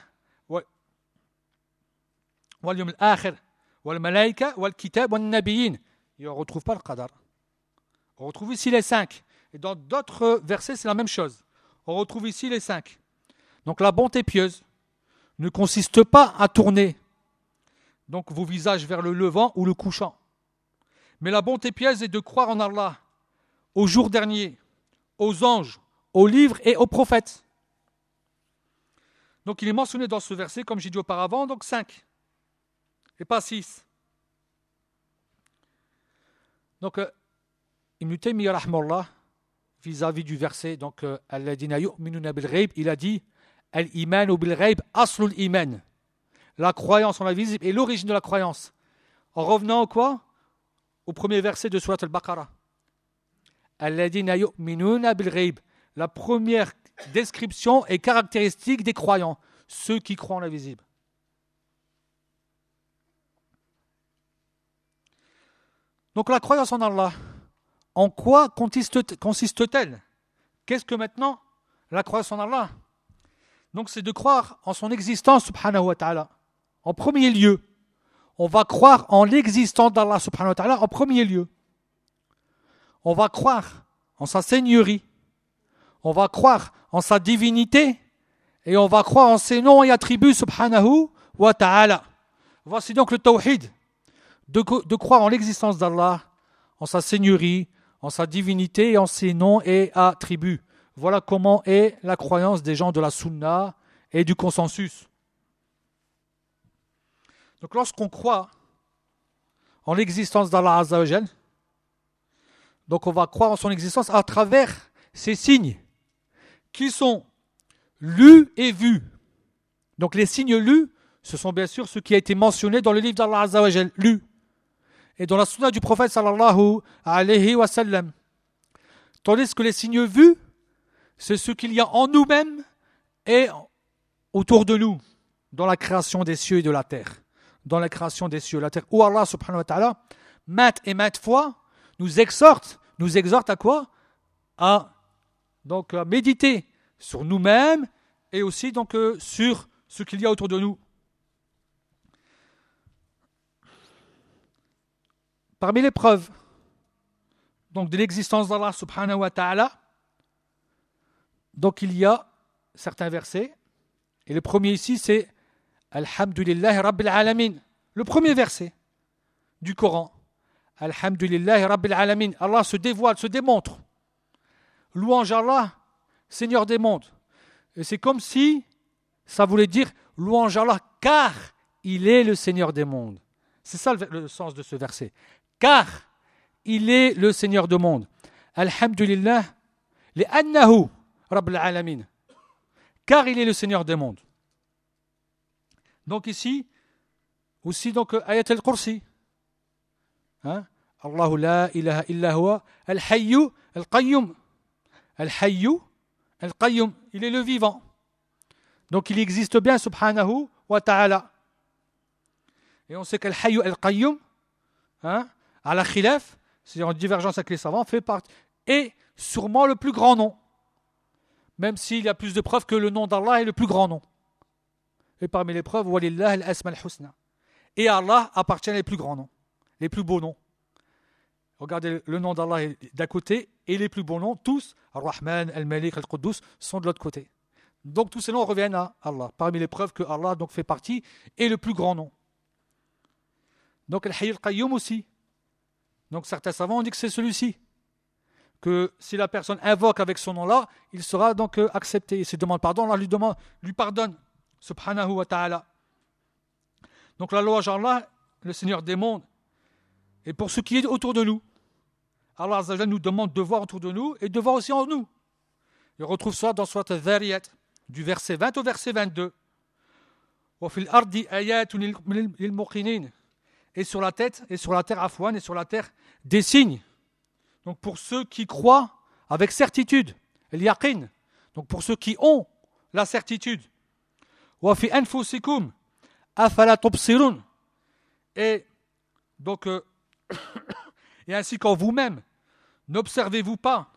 واليوم الآخر والملائكة والكتاب والنبيين. Et on ne retrouve pas le qadar. On retrouve ici les cinq. Et dans d'autres versets, c'est la même chose. On retrouve ici les cinq. Donc la bonté pieuse ne consiste pas à tourner donc vos visages vers le levant ou le couchant. Mais la bonté pieuse est de croire en Allah, au jour dernier, aux anges, aux livres et aux prophètes. Donc il est mentionné dans ce verset, comme j'ai dit auparavant, donc cinq, et pas six. Donc, euh, Ibn Taymiyyah rahmallah, vis-à-vis du verset, donc, euh, Alladina yu'minuna bil ghaib, il a dit Al-iman bil ghaib aslul iman. La croyance en l'invisible est l'origine de la croyance. En revenant au quoi? Au premier verset de Surat al-Baqarah. Alladina yu'minuna bil ghaib. La première description et caractéristique des croyants, ceux qui croient en l'invisible. Donc la croyance en Allah, en quoi consiste, consiste-t-elle? Qu'est-ce que maintenant la croyance en Allah? Donc c'est de croire en son existence subhanahu wa ta'ala. En premier lieu, on va croire en l'existence d'Allah subhanahu wa ta'ala en premier lieu. On va croire en sa seigneurie. On va croire en sa divinité. Et on va croire en ses noms et attributs subhanahu wa ta'ala. Voici donc le tawhid. De, de croire en l'existence d'Allah, en sa seigneurie, en sa divinité et en ses noms et attributs. Voilà comment est la croyance des gens de la sunna et du consensus. Donc lorsqu'on croit en l'existence d'Allah Azza wa Jal, donc on va croire en son existence à travers ces signes qui sont lus et vus. Donc les signes lus, ce sont bien sûr ceux qui a été mentionné dans le livre d'Allah Azza wa Jal, lus, et dans la sunna du prophète sallallahu alayhi wa sallam. Tandis que les signes vus, c'est ce qu'il y a en nous-mêmes et autour de nous, dans la création des cieux et de la terre. Dans la création des cieux et de la terre. Où Allah subhanahu wa ta'ala, maintes et maintes fois, nous exhorte, nous exhorte à quoi? À, donc, à méditer sur nous-mêmes et aussi donc, euh, sur ce qu'il y a autour de nous. Parmi les preuves donc, de l'existence d'Allah subhanahu wa ta'ala, donc il y a certains versets. Et le premier ici, c'est Alhamdulillahi Rabbil Alamin. Le premier verset du Coran. Alhamdulillahi Rabbil Alamin. Allah se dévoile, se démontre. Louange à Allah, Seigneur des mondes. Et c'est comme si ça voulait dire louange à Allah, car il est le Seigneur des mondes. C'est ça le, le sens de ce verset. Car il est le Seigneur des mondes. Alhamdulillah, li'annahu Rabbil Alamin. Car il est le Seigneur des mondes. Donc ici, aussi donc ayat al-Kursi. Hein? Allahu la ilaha illa huwa al-hayyu al-qayyum. Al-hayyu al-qayyum. Il est le vivant. Donc il existe bien subhanahu wa ta'ala. Et on sait qu'al-hayyu al-qayyum, hein, à la khilaf, c'est-à-dire en divergence avec les savants, fait partie, est sûrement le plus grand nom. Même s'il y a plus de preuves que le nom d'Allah est le plus grand nom. Et parmi les preuves, walillah al-asma al-husna. Et à Allah appartiennent les plus grands noms, les plus beaux noms. Regardez, le nom d'Allah est d'un côté et les plus beaux noms, tous, Ar-Rahman, Al-Malik, Al-Quddus, sont de l'autre côté. Donc tous ces noms reviennent à Allah. Parmi les preuves que Allah donc, fait partie est le plus grand nom. Donc Al-Hayy Al-Qayyum aussi. Donc certains savants ont dit que c'est celui-ci. Que si la personne invoque avec son nom-là, il sera donc euh, accepté. Et s'il demande pardon, Allah lui, demande, lui pardonne. Subhanahu wa ta'ala. Donc la louange à Allah, le Seigneur des mondes. Et pour ce qui est autour de nous, Allah Azza wa Jalla nous demande de voir autour de nous et de voir aussi en nous. Et on retrouve ça dans Surat Al-Dhariyat, du verset vingt au verset vingt-deux. وَفِي الْأَرْضِ آيَاتٌ لِلْمُقِنِينَ. Et sur la tête, et sur la terre, afouane, et sur la terre, des signes. Donc pour ceux qui croient avec certitude, el-yaqin. Donc pour ceux qui ont la certitude. وَفِي أَنفُسِكُمْ أَفَلَا تُبْصِرُونَ. Et donc, euh, et ainsi qu'en vous-même, n'observez-vous pas.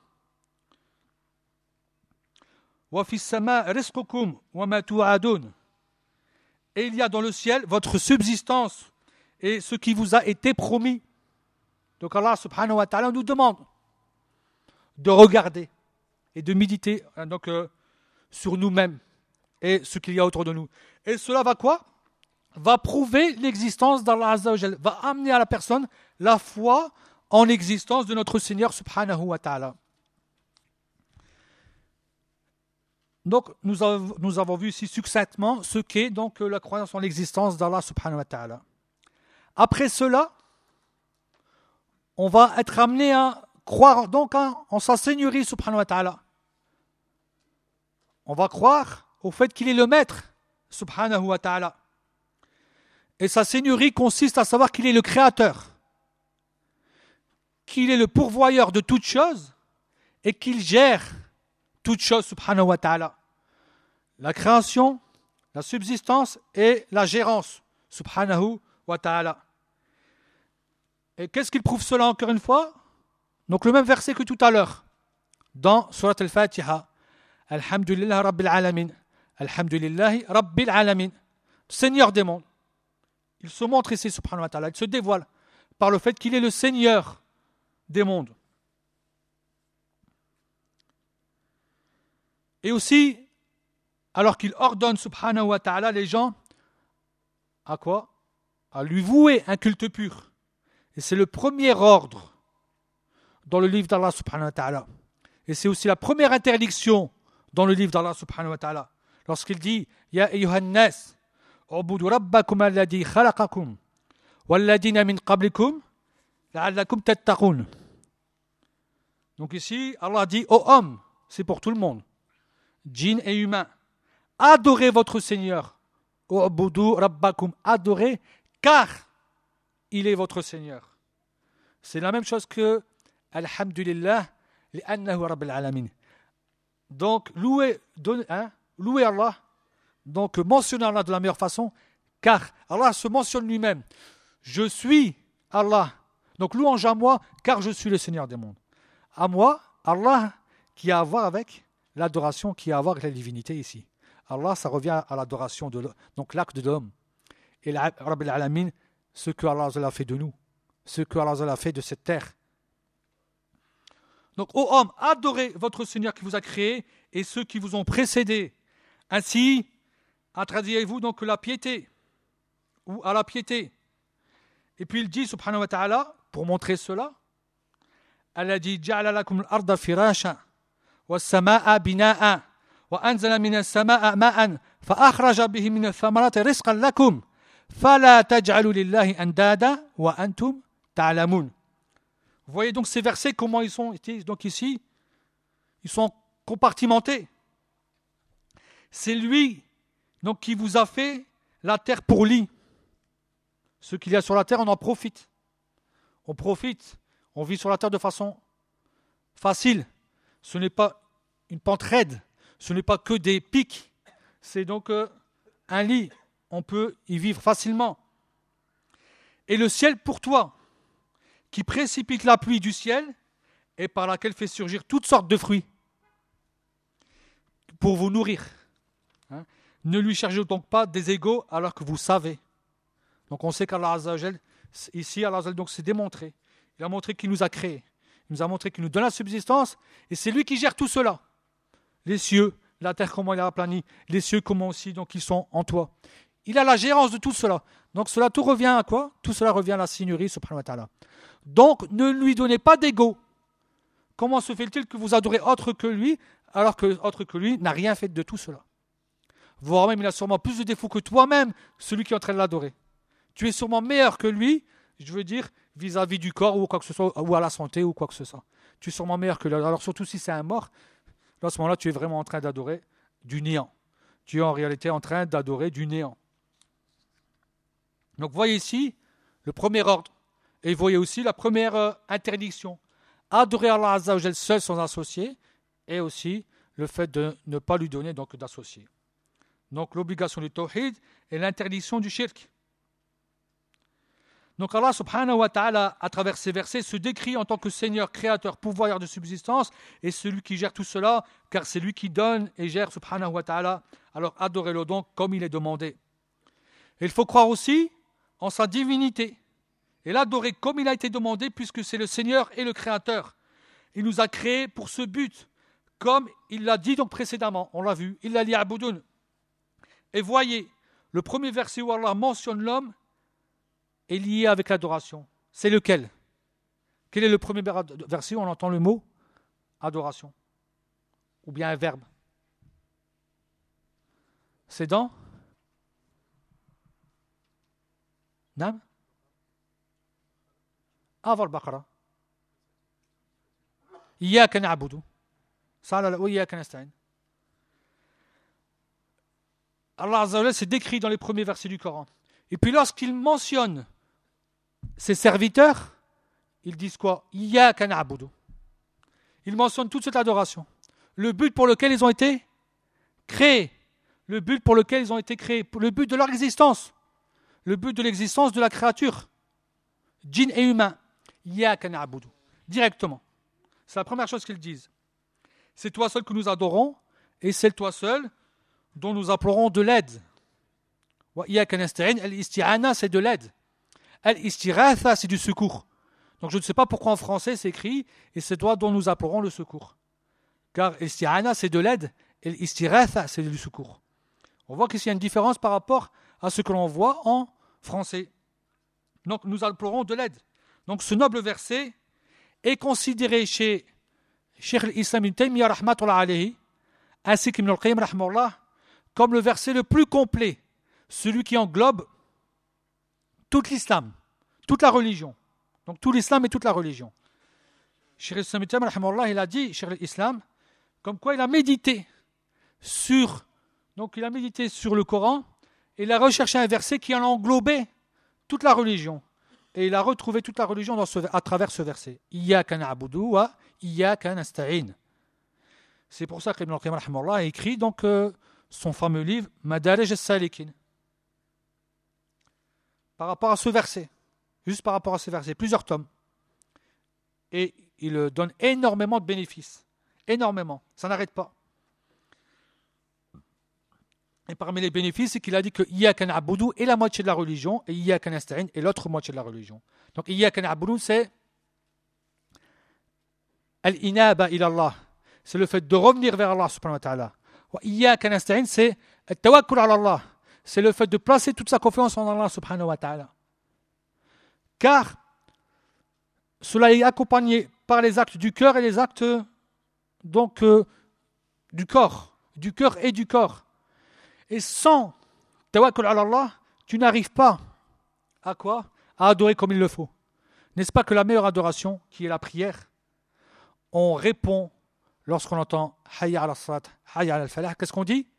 وَفِي السَّمَاءِ رِزْقُكُمْ وَمَا تُوعَدُونَ. Et il y a dans le ciel votre subsistance et ce qui vous a été promis. Donc Allah subhanahu wa ta'ala nous demande de regarder et de méditer donc, euh, sur nous-mêmes et ce qu'il y a autour de nous. Et cela va quoi? Va prouver l'existence d'Allah Azza wa Jal, va amener à la personne la foi en l'existence de notre Seigneur subhanahu wa ta'ala. Donc nous avons, nous avons vu ici succinctement ce qu'est donc la croyance en l'existence d'Allah subhanahu wa ta'ala. Après cela, on va être amené à croire donc hein, en sa seigneurie, subhanahu wa ta'ala. On va croire au fait qu'il est le maître, subhanahu wa ta'ala. Et sa seigneurie consiste à savoir qu'il est le créateur, qu'il est le pourvoyeur de toutes choses et qu'il gère toutes choses, subhanahu wa ta'ala. La création, la subsistance et la gérance, subhanahu wa ta'ala. Et qu'est-ce qu'il prouve cela encore une fois? Donc le même verset que tout à l'heure, dans Surat al-Fatiha. Alhamdulillah Rabbil Alamin. Alhamdulillahi Rabbil Alamin. Seigneur des mondes. Il se montre ici, subhanahu wa ta'ala, il se dévoile par le fait qu'il est le Seigneur des mondes. Et aussi, alors qu'il ordonne, subhanahu wa ta'ala, les gens à quoi? À lui vouer un culte pur. Et c'est le premier ordre dans le livre d'Allah, subhanahu wa ta'ala. Et c'est aussi la première interdiction dans le livre d'Allah, subhanahu wa ta'ala. Lorsqu'il dit « Ya ayyuhan nas, u'budu rabbakum alladhi khalaqakum, walladhina min qablikum, la'allakum tattaqun » Donc ici, Allah dit « Ô homme, c'est pour tout le monde, djinn et humain, adorez votre Seigneur. U'budu rabbakum, adorez, car il est votre Seigneur. » C'est la même chose que « Alhamdulillah, li'annahu rabbil alamin » Donc, louer, donner, hein, louer Allah, donc mentionner Allah de la meilleure façon, car Allah se mentionne lui-même. Je suis Allah. Donc, louange à moi, car je suis le Seigneur des mondes. À moi, Allah, qui a à voir avec l'adoration, qui a à voir avec la divinité ici. Allah, ça revient à l'adoration, de donc l'acte de l'homme. Et Rabbil Alamin, ce que Allah a fait de nous, ce que Allah a fait de cette terre. Donc, ô hommes, adorez votre Seigneur qui vous a créé et ceux qui vous ont précédés. Ainsi, attrayez-vous donc la piété, ou à la piété. Et puis il dit, subhanahu wa ta'ala, pour montrer cela, elle a dit, ja'ala lakum al-arda firasha, wa as-sama'a bina'a, wa anzala min as-sama'a ma'an, fa akhraja bihi min ath-thamarati rizqan lakum, fala taj'alu lillahi andada, wa antum ta'lamun. Vous voyez donc ces versets, comment ils sont donc ici, ils sont compartimentés. C'est lui donc, qui vous a fait la terre pour lit. Ce qu'il y a sur la terre, on en profite. On profite, on vit sur la terre de façon facile. Ce n'est pas une pente raide, ce n'est pas que des pics. C'est donc euh, un lit, on peut y vivre facilement. Et le ciel pour toi, qui précipite la pluie du ciel et par laquelle fait surgir toutes sortes de fruits pour vous nourrir. Hein? Ne lui chargez donc pas des égaux alors que vous savez. Donc on sait qu'Allah Azza wa Jal, ici Allah Azza wa Jal donc s'est démontré. Il a montré qu'il nous a créés. Il nous a montré qu'il nous donne la subsistance et c'est lui qui gère tout cela. Les cieux, la terre, comment il a aplani, les cieux, comment aussi donc ils sont en toi. Il a la gérance de tout cela. Donc cela tout revient à quoi? Tout cela revient à la seigneurie, subhanahu wa ta'ala. Donc, ne lui donnez pas d'ego. Comment se fait-il que vous adorez autre que lui, alors que autre que lui n'a rien fait de tout cela? Voire même, il a sûrement plus de défauts que toi-même, celui qui est en train de l'adorer. Tu es sûrement meilleur que lui, je veux dire, vis-à-vis du corps ou quoi que ce soit, ou à la santé ou quoi que ce soit. Tu es sûrement meilleur que lui. Alors surtout si c'est un mort, à ce moment-là, tu es vraiment en train d'adorer du néant. Tu es en réalité en train d'adorer du néant. Donc, voyez ici le premier ordre. Et vous voyez aussi la première euh, interdiction. Adorer Allah Azza wa Jal seul sans associé. Et aussi le fait de ne pas lui donner donc d'associé. Donc l'obligation du tawhid et l'interdiction du shirk. Donc Allah subhanahu wa ta'ala, à travers ces versets, se décrit en tant que Seigneur, créateur, pourvoyeur de subsistance et celui qui gère tout cela, car c'est lui qui donne et gère subhanahu wa ta'ala. Alors adorez-le donc comme il est demandé. Et il faut croire aussi en sa divinité. Et l'adorer comme il a été demandé, puisque c'est le Seigneur et le Créateur. Il nous a créés pour ce but, comme il l'a dit donc précédemment, on l'a vu, il l'a dit à Boudoun. Et voyez, le premier verset où Allah mentionne l'homme est lié avec l'adoration. C'est lequel? Quel est le premier verset où on entend le mot adoration? Ou bien un verbe? C'est dans Nam Avant le Baqara. Iyyaka na'budu. Ça, là, oui, iyyaka nasta'in. Allah Azza wa Jalla, c'est décrit dans les premiers versets du Coran. Et puis lorsqu'il mentionne ses serviteurs, ils disent quoi? Iyyaka na'budu. Ils mentionnent toute cette adoration. Le but pour lequel ils ont été créés. Le but pour lequel ils ont été créés. Le but de leur existence. Le but de l'existence de la créature. Djinn et humain. Iyyaka na'budu. Directement. C'est la première chose qu'ils disent. C'est toi seul que nous adorons et c'est toi seul dont nous implorons de l'aide. Wa iyyaka nasta'in, al-isti'ana, c'est de l'aide. Al-istiratha, c'est du secours. Donc je ne sais pas pourquoi en français c'est écrit et c'est toi dont nous implorons le secours. Car isti'ana, c'est de l'aide et l'istiratha, c'est du secours. On voit qu'ici il y a une différence par rapport à ce que l'on voit en français. Donc nous implorons de l'aide. Donc ce noble verset est considéré chez Cheikh al-Islam ibn Taymiyyah rahmatullah alayhi ainsi qu'Ibn al-Qayyim rahmatullah comme le verset le plus complet, celui qui englobe tout l'islam, toute la religion. Donc tout l'islam et toute la religion. Cheikh al-Islam ibn Taymiyyah rahmatullah, il a dit, Cheikh al-Islam, comme quoi il a médité sur, donc il a médité sur le Coran et il a recherché un verset qui en englobait toute la religion. Et il a retrouvé toute la religion dans ce, à travers ce verset. Iyyaka na'budu wa iyyaka nasta'in. C'est pour ça qu'Ibn al-Qayyim rahimahullah a écrit donc euh, son fameux livre Madarij as-Salikin. Par rapport à ce verset, juste par rapport à ce verset, plusieurs tomes. Et il donne énormément de bénéfices. Énormément. Ça n'arrête pas. Et parmi les bénéfices, c'est qu'il a dit que Iyyaka na'budu est la moitié de la religion et Iyyaka nasta'in est l'autre moitié de la religion. Donc Iyyaka na'budu, c'est al-inaba ila Allah. C'est le fait de revenir vers Allah subhanahu wa ta'ala. Wa Iyyaka nasta'in, c'est al-tawakkul ala Allah. C'est le fait de placer toute sa confiance en Allah subhanahu wa ta'ala. Car cela est accompagné par les actes du cœur et les actes donc euh, du corps, du cœur et du corps. Et sans tawakkul ala Allah, tu n'arrives pas à quoi? À adorer comme il le faut. N'est-ce pas que la meilleure adoration, qui est la prière, on répond lorsqu'on entend hayya ala salat, hayya ala al-falah, qu'est-ce qu'on dit?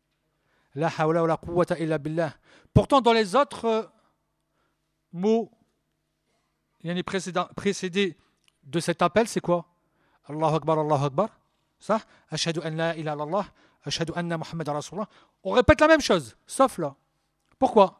La hawla wa la quwwata illa billah. Pourtant, dans les autres euh, mots, il y en a précédés de cet appel, c'est quoi? Allahu Akbar, Allahu Akbar. Ça, ashhadu an la ilaha illallah, ashhadu anna Muhammad rasulullah. On répète la même chose, sauf là. Pourquoi?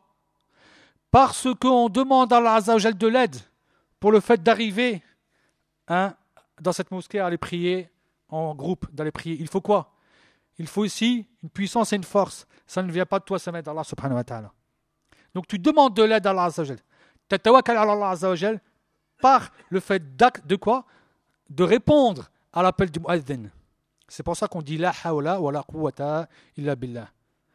Parce qu'on demande à Allah Azza wa Jal de l'aide pour le fait d'arriver hein, dans cette mosquée à aller prier en groupe, d'aller prier. Il faut quoi? Il faut ici une puissance et une force. Ça ne vient pas de toi, ça vient d'Allah subhanahu wa ta'ala. Donc tu demandes de l'aide à Allah Azza wa Jal. Tu tawakkal ala Allah Azza wa Jal par le fait d'acte de quoi? De répondre à l'appel du mu'adhin. C'est pour ça qu'on dit la hawla wa la quwwata illa billah.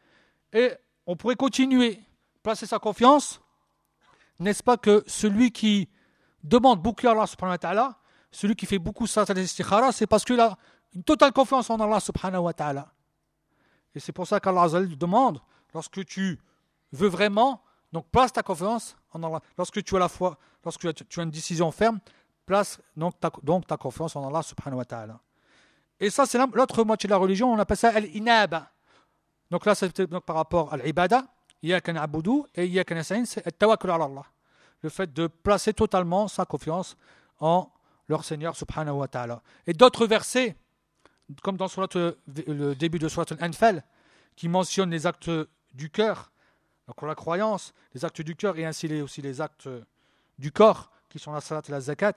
Et on pourrait continuer, placer sa confiance. N'est-ce pas que celui qui demande beaucoup à Allah subhanahu wa ta'ala, celui qui fait beaucoup salat al-istikhara, c'est parce qu'il a une totale confiance en Allah subhanahu wa ta'ala. Et c'est pour ça qu'Allah Azza wa Jalla demande, lorsque tu veux vraiment, donc place ta confiance en Allah. Lorsque tu as la foi, lorsque tu as une décision ferme, place donc ta, donc ta confiance en Allah subhanahu wa ta'ala. Et ça, c'est l'autre moitié de la religion, on appelle ça al-inaba. Donc là, c'est donc par rapport à l'ibada, iyyaka na'budu et iyyaka nasta'in, c'est at-tawakkul ala Allah. Le fait de placer totalement sa confiance en leur Seigneur subhanahu wa ta'ala. Et d'autres versets, comme dans le début de Surat al-Anfal, qui mentionnent les actes du cœur, donc la croyance, les actes du cœur et ainsi les, aussi les actes du corps, qui sont la salat et la zakat,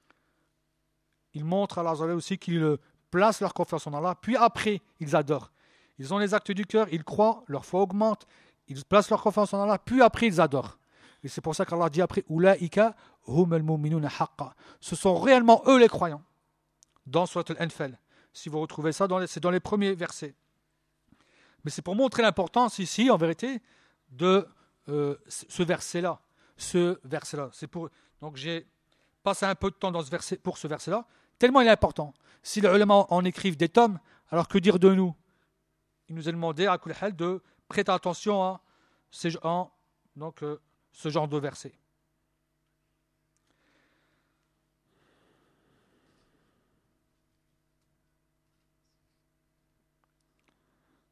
ils montrent à Allah aussi qu'ils placent leur confiance en Allah, puis après, ils adorent. Ils ont les actes du cœur, ils croient, leur foi augmente, ils placent leur confiance en Allah, puis après, ils adorent. Et c'est pour ça qu'Allah dit après, Ulaika hum al-mu'minuna haqqa. Ce sont réellement eux les croyants. Dans Surat al-Anfal. Si vous retrouvez ça, dans les, c'est dans les premiers versets. Mais c'est pour montrer l'importance ici, en vérité, de euh, ce verset-là. Ce verset-là. C'est pour, donc j'ai passé un peu de temps dans ce verset, pour ce verset-là, tellement il est important. Si les ulama en écrivent des tomes, alors que dire de nous? Il nous est demandé à Kulhal de prêter attention à ces, en, donc, euh, ce genre de verset.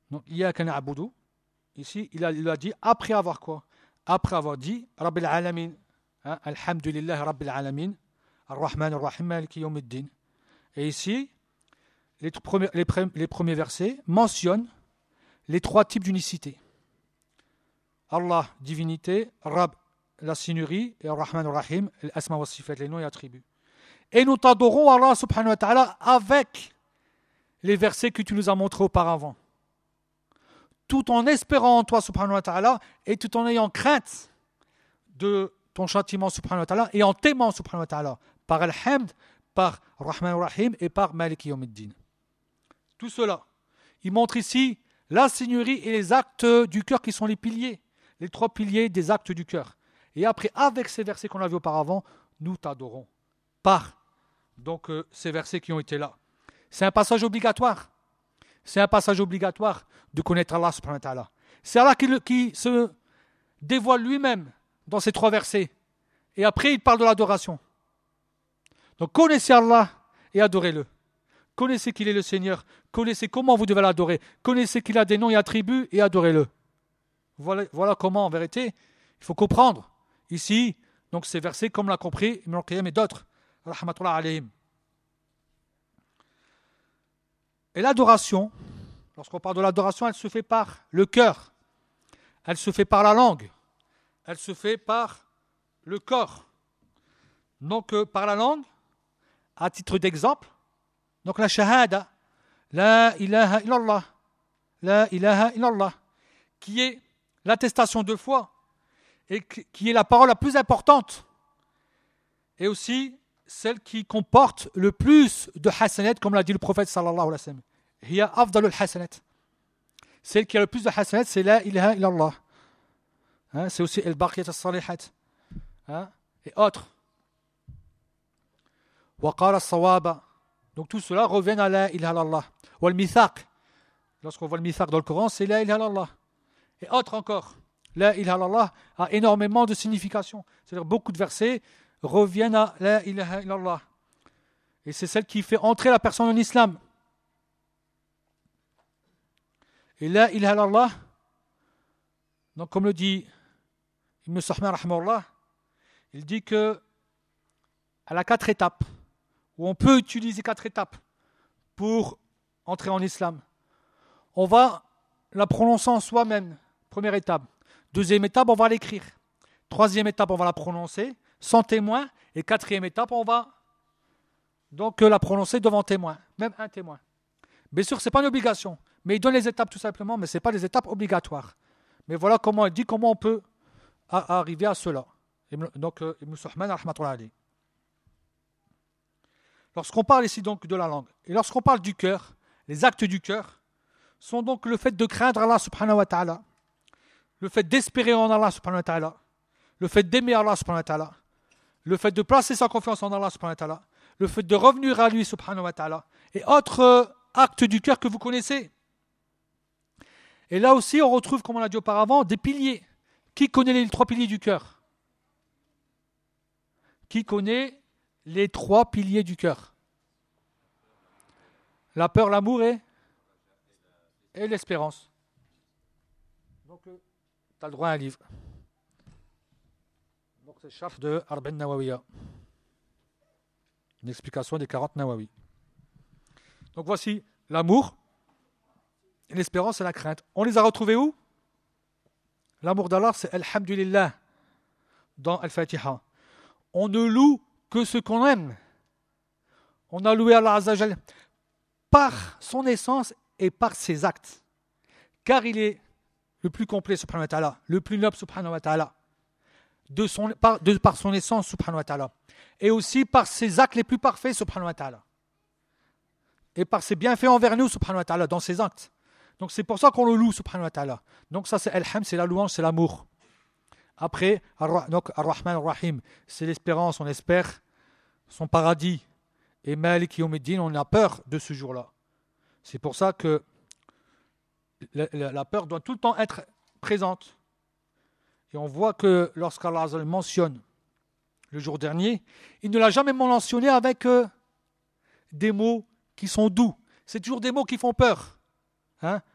Donc, iyyaka na'budu. Ici, il a, il a dit après avoir quoi? Après avoir dit Rabbil alamin. Hein? Alhamdulillah Rabbil alamin. Ar-Rahman ar-Rahim Maliki yawmiddin. Et ici, les premiers, les, les premiers versets mentionnent les trois types d'unicité. Allah, divinité, Rab, la Seigneurie, et Ar-Rahman ar-Rahim, l'Asma wa Sifat, les noms et attributs. Et nous t'adorons Allah subhanahu wa ta'ala avec les versets que tu nous as montrés auparavant. Tout en espérant en toi subhanahu wa ta'ala et tout en ayant crainte de ton châtiment subhanahu wa ta'ala et en t'aimant subhanahu wa ta'ala par Al-Hamd, par Rahman ar-Rahim et par Maliki yawmiddin. Tout cela, il montre ici la Seigneurie et les actes du cœur qui sont les piliers, les trois piliers des actes du cœur. Et après, avec ces versets qu'on a vus auparavant, nous t'adorons par donc euh, ces versets qui ont été là. C'est un passage obligatoire. C'est un passage obligatoire de connaître Allah subhanahu wa ta'ala. C'est Allah qui, qui se dévoile lui-même dans ces trois versets. Et après, il parle de l'adoration. Donc, connaissez Allah et adorez-le. Connaissez qu'il est le Seigneur. Connaissez comment vous devez l'adorer. Connaissez qu'il a des noms et attributs et adorez-le. Voilà, voilà comment, en vérité, il faut comprendre. Ici, donc ces versets, comme l'a compris Ibn al-Qayyim et d'autres. Rahmatullah alayhim. Et l'adoration, lorsqu'on parle de l'adoration, elle se fait par le cœur. Elle se fait par la langue. Elle se fait par le corps. Donc, euh, par la langue, à titre d'exemple, donc la shahada, la ilaha illallah, la ilaha illallah, qui est l'attestation de foi et qui est la parole la plus importante et aussi celle qui comporte le plus de hasanat, comme l'a dit le prophète sallallahu alayhi wa sallam. Hiya afdalul hasanat. Celle qui a le plus de hasanat, c'est la ilaha illallah. Hein, c'est aussi al-baqiyat as-salihat. Hein, et autres. Wa qala as-sawaba. Donc tout cela revient à la ilaha illallah. Wa al-mithaq. Lorsqu'on voit le mithaq dans le Coran, c'est la ilaha illallah. Et autres encore. La ilaha illallah a énormément de signification. C'est-à-dire beaucoup de versets reviennent à la ilaha illallah. Et c'est celle qui fait entrer la personne en islam. Et la ilaha illallah, donc comme le dit Ibn Sahman rahimahullah, il dit que elle a quatre étapes, où on peut utiliser quatre étapes pour entrer en islam. On va la prononcer en soi-même, première étape. Deuxième étape, on va l'écrire. Troisième étape, on va la prononcer sans témoin. Et quatrième étape, on va donc la prononcer devant témoin, même un témoin. Bien sûr, ce n'est pas une obligation, mais il donne les étapes tout simplement, mais ce n'est pas des étapes obligatoires. Mais voilà comment il dit, comment on peut a- arriver à cela. Donc, Ibn Suhman, rahmatullah alayhi. Lorsqu'on parle ici donc de la langue, et lorsqu'on parle du cœur, les actes du cœur sont donc le fait de craindre Allah subhanahu wa ta'ala, le fait d'espérer en Allah subhanahu wa ta'ala, le fait d'aimer Allah subhanahu wa ta'ala, le fait de placer sa confiance en Allah subhanahu wa ta'ala, le fait de revenir à lui subhanahu wa ta'ala, et autres euh, actes du cœur que vous connaissez. Et là aussi, on retrouve, comme on l'a dit auparavant, des piliers. Qui connaît les trois piliers du cœur? Qui connaît les trois piliers du cœur? La peur, l'amour et, et l'espérance. Donc, tu as le droit à un livre. Donc, c'est le chef de Arba'in Nawawiya. Une explication des quarante Nawawi. Donc, voici l'amour, l'espérance et la crainte. On les a retrouvés où? L'amour d'Allah, c'est Alhamdulillah dans Al-Fatiha. On ne loue que ce qu'on aime. On a loué Allah Azza wa Jal par son essence et par ses actes. Car il est le plus complet, subhanahu wa ta'ala, le plus noble, subhanahu wa ta'ala, de son, par, de, par son essence, subhanahu wa ta'ala, et aussi par ses actes les plus parfaits, subhanahu wa ta'ala, et par ses bienfaits envers nous, subhanahu wa ta'ala, dans ses actes. Donc c'est pour ça qu'on le loue, subhanahu wa ta'ala. Donc ça c'est Al-Hamd, c'est la louange, c'est l'amour. Après, donc Ar-Rahman Ar-Rahim, c'est l'espérance, on espère son paradis. Et Malik Yawmiddin, on a peur de ce jour-là. C'est pour ça que la, la, la peur doit tout le temps être présente. Et on voit que lorsqu'Allah mentionne le jour dernier, il ne l'a jamais mentionné avec euh, des mots qui sont doux. C'est toujours des mots qui font peur. Hein?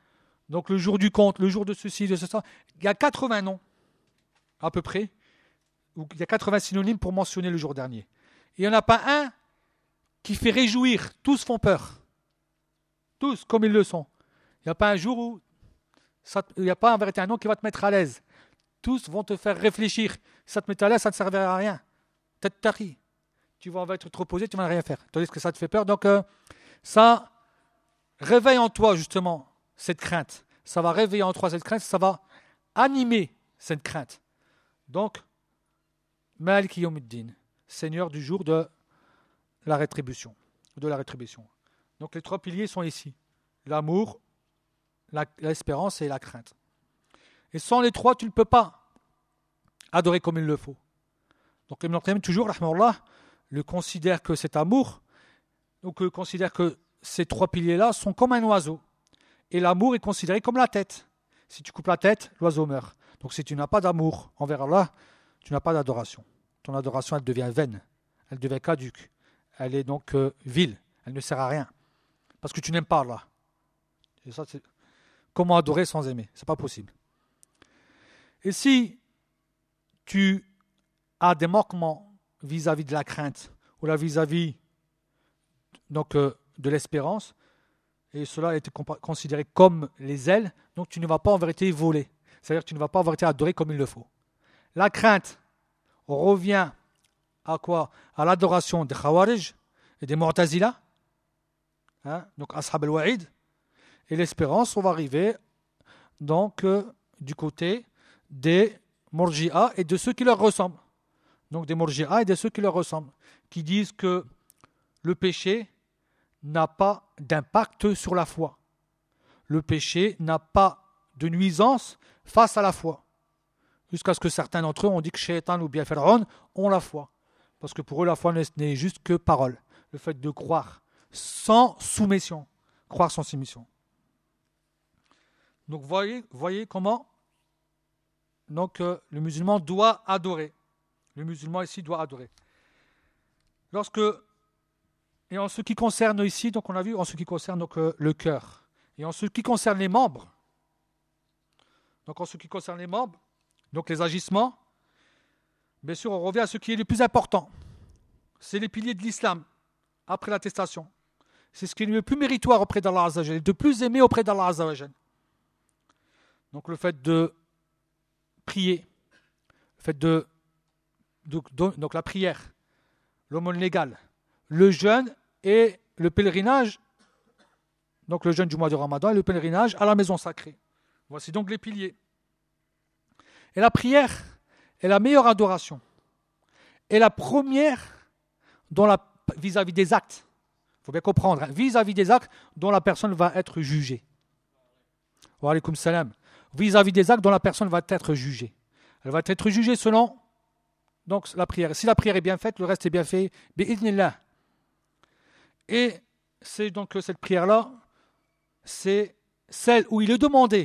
Donc le jour du compte, le jour de ceci, de cela. Il y a quatre-vingts noms, à peu près. Il y a quatre-vingts synonymes pour mentionner le jour dernier. Et il n'y en a pas un qui fait réjouir. Tous font peur. Tous, comme ils le sont. Il n'y a pas un jour où ça, il n'y a pas en vérité un nom qui va te mettre à l'aise. Tous vont te faire réfléchir. Si ça te met à l'aise, ça ne servira à rien. Tête tari. Tu vas, va être trop posé, tu ne vas rien faire. Tandis que ça te fait peur. Donc, euh, ça réveille en toi, justement, cette crainte. Ça va réveiller en toi cette crainte. Ça va animer cette crainte. Donc, Malik Yawmuddin, Seigneur du jour de la rétribution. De la rétribution. Donc, les trois piliers sont ici. L'amour, la, l'espérance et la crainte. Et sans les trois, tu ne peux pas adorer comme il le faut. Donc, Ibn al-Qayyim, toujours, rahmahullah, le considère que cet amour, donc euh, considère que ces trois piliers-là sont comme un oiseau. Et l'amour est considéré comme la tête. Si tu coupes la tête, l'oiseau meurt. Donc si tu n'as pas d'amour envers Allah, tu n'as pas d'adoration. Ton adoration, elle devient vaine. Elle devient caduque. Elle est donc euh, vile. Elle ne sert à rien. Parce que tu n'aimes pas Allah. Et ça, c'est... Comment adorer sans aimer? Ce n'est pas possible. Et si tu as des manquements vis-à-vis de la crainte ou là vis-à-vis donc, euh, de l'espérance, et cela a été compa- considéré comme les ailes, donc tu ne vas pas en vérité voler. C'est-à-dire que tu ne vas pas en vérité adorer comme il le faut. La crainte, on revient à quoi? À l'adoration des Khawarij et des Mu'tazila, hein, donc Ashab al-Wa'id, et l'espérance, on va arriver donc euh, du côté des Murji'a et de ceux qui leur ressemblent. Donc des Murji'a et de ceux qui leur ressemblent, qui disent que le péché n'a pas d'impact sur la foi. Le péché n'a pas de nuisance face à la foi. Jusqu'à ce que certains d'entre eux ont dit que Shaitan ou bien Pharaon ont la foi. Parce que pour eux, la foi n'est juste que parole. Le fait de croire sans soumission. Croire sans soumission. Donc voyez, voyez comment donc, euh, le musulman doit adorer. Le musulman ici doit adorer. Lorsque, et en ce qui concerne ici, donc on a vu en ce qui concerne donc, euh, le cœur, et en ce qui concerne les membres, donc en ce qui concerne les membres, donc les agissements, bien sûr on revient à ce qui est le plus important. C'est les piliers de l'islam, après l'attestation. C'est ce qui est le plus méritoire auprès d'Allah Azza wa Jal, de plus aimé auprès d'Allah Azza wa Jal. Donc le fait de prier, le fait de Donc, donc la prière, l'aumône légale, le jeûne et le pèlerinage, donc le jeûne du mois de Ramadan et le pèlerinage à la maison sacrée. Voici donc les piliers. Et la prière est la meilleure adoration. Et la première dont la, vis-à-vis des actes, il faut bien comprendre, hein, vis-à-vis des actes dont la personne va être jugée. Wa alaykoum salam. Vis-à-vis des actes dont la personne va être jugée. Elle va être jugée selon donc la prière. Si la prière est bien faite, le reste est bien fait. Bi'idhnillah. Et c'est donc cette prière-là, c'est celle où il est demandé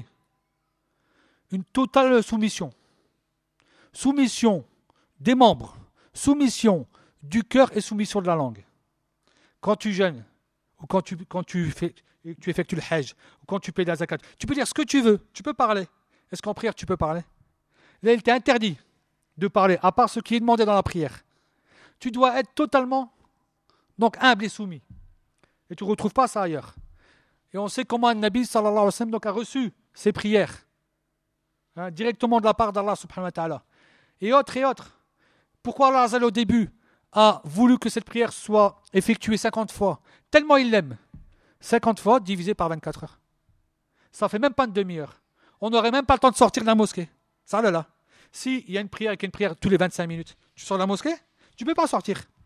une totale soumission. Soumission des membres, soumission du cœur et soumission de la langue. Quand tu jeûnes, ou quand tu, quand tu, fais, tu effectues le hajj, ou quand tu payes la zakat, tu peux dire ce que tu veux, tu peux parler. Est-ce qu'en prière tu peux parler? Là, il t'est interdit de parler, à part ce qui est demandé dans la prière. Tu dois être totalement donc humble et soumis. Et tu ne retrouves pas ça ailleurs. Et on sait comment un Nabi sallallahu alayhi wa sallam donc, a reçu ces prières hein, directement de la part d'Allah subhanahu wa ta'ala. Et autres et autres. Pourquoi Allah Azza au début a voulu que cette prière soit effectuée cinquante fois? Tellement il l'aime. cinquante fois divisé par vingt-quatre heures. Ça ne fait même pas une demi-heure. On n'aurait même pas le temps de sortir de la mosquée. Ça là là. S'il y a une prière et qu'il y a une prière tous les vingt-cinq minutes, tu sors de la mosquée, tu ne peux pas sortir.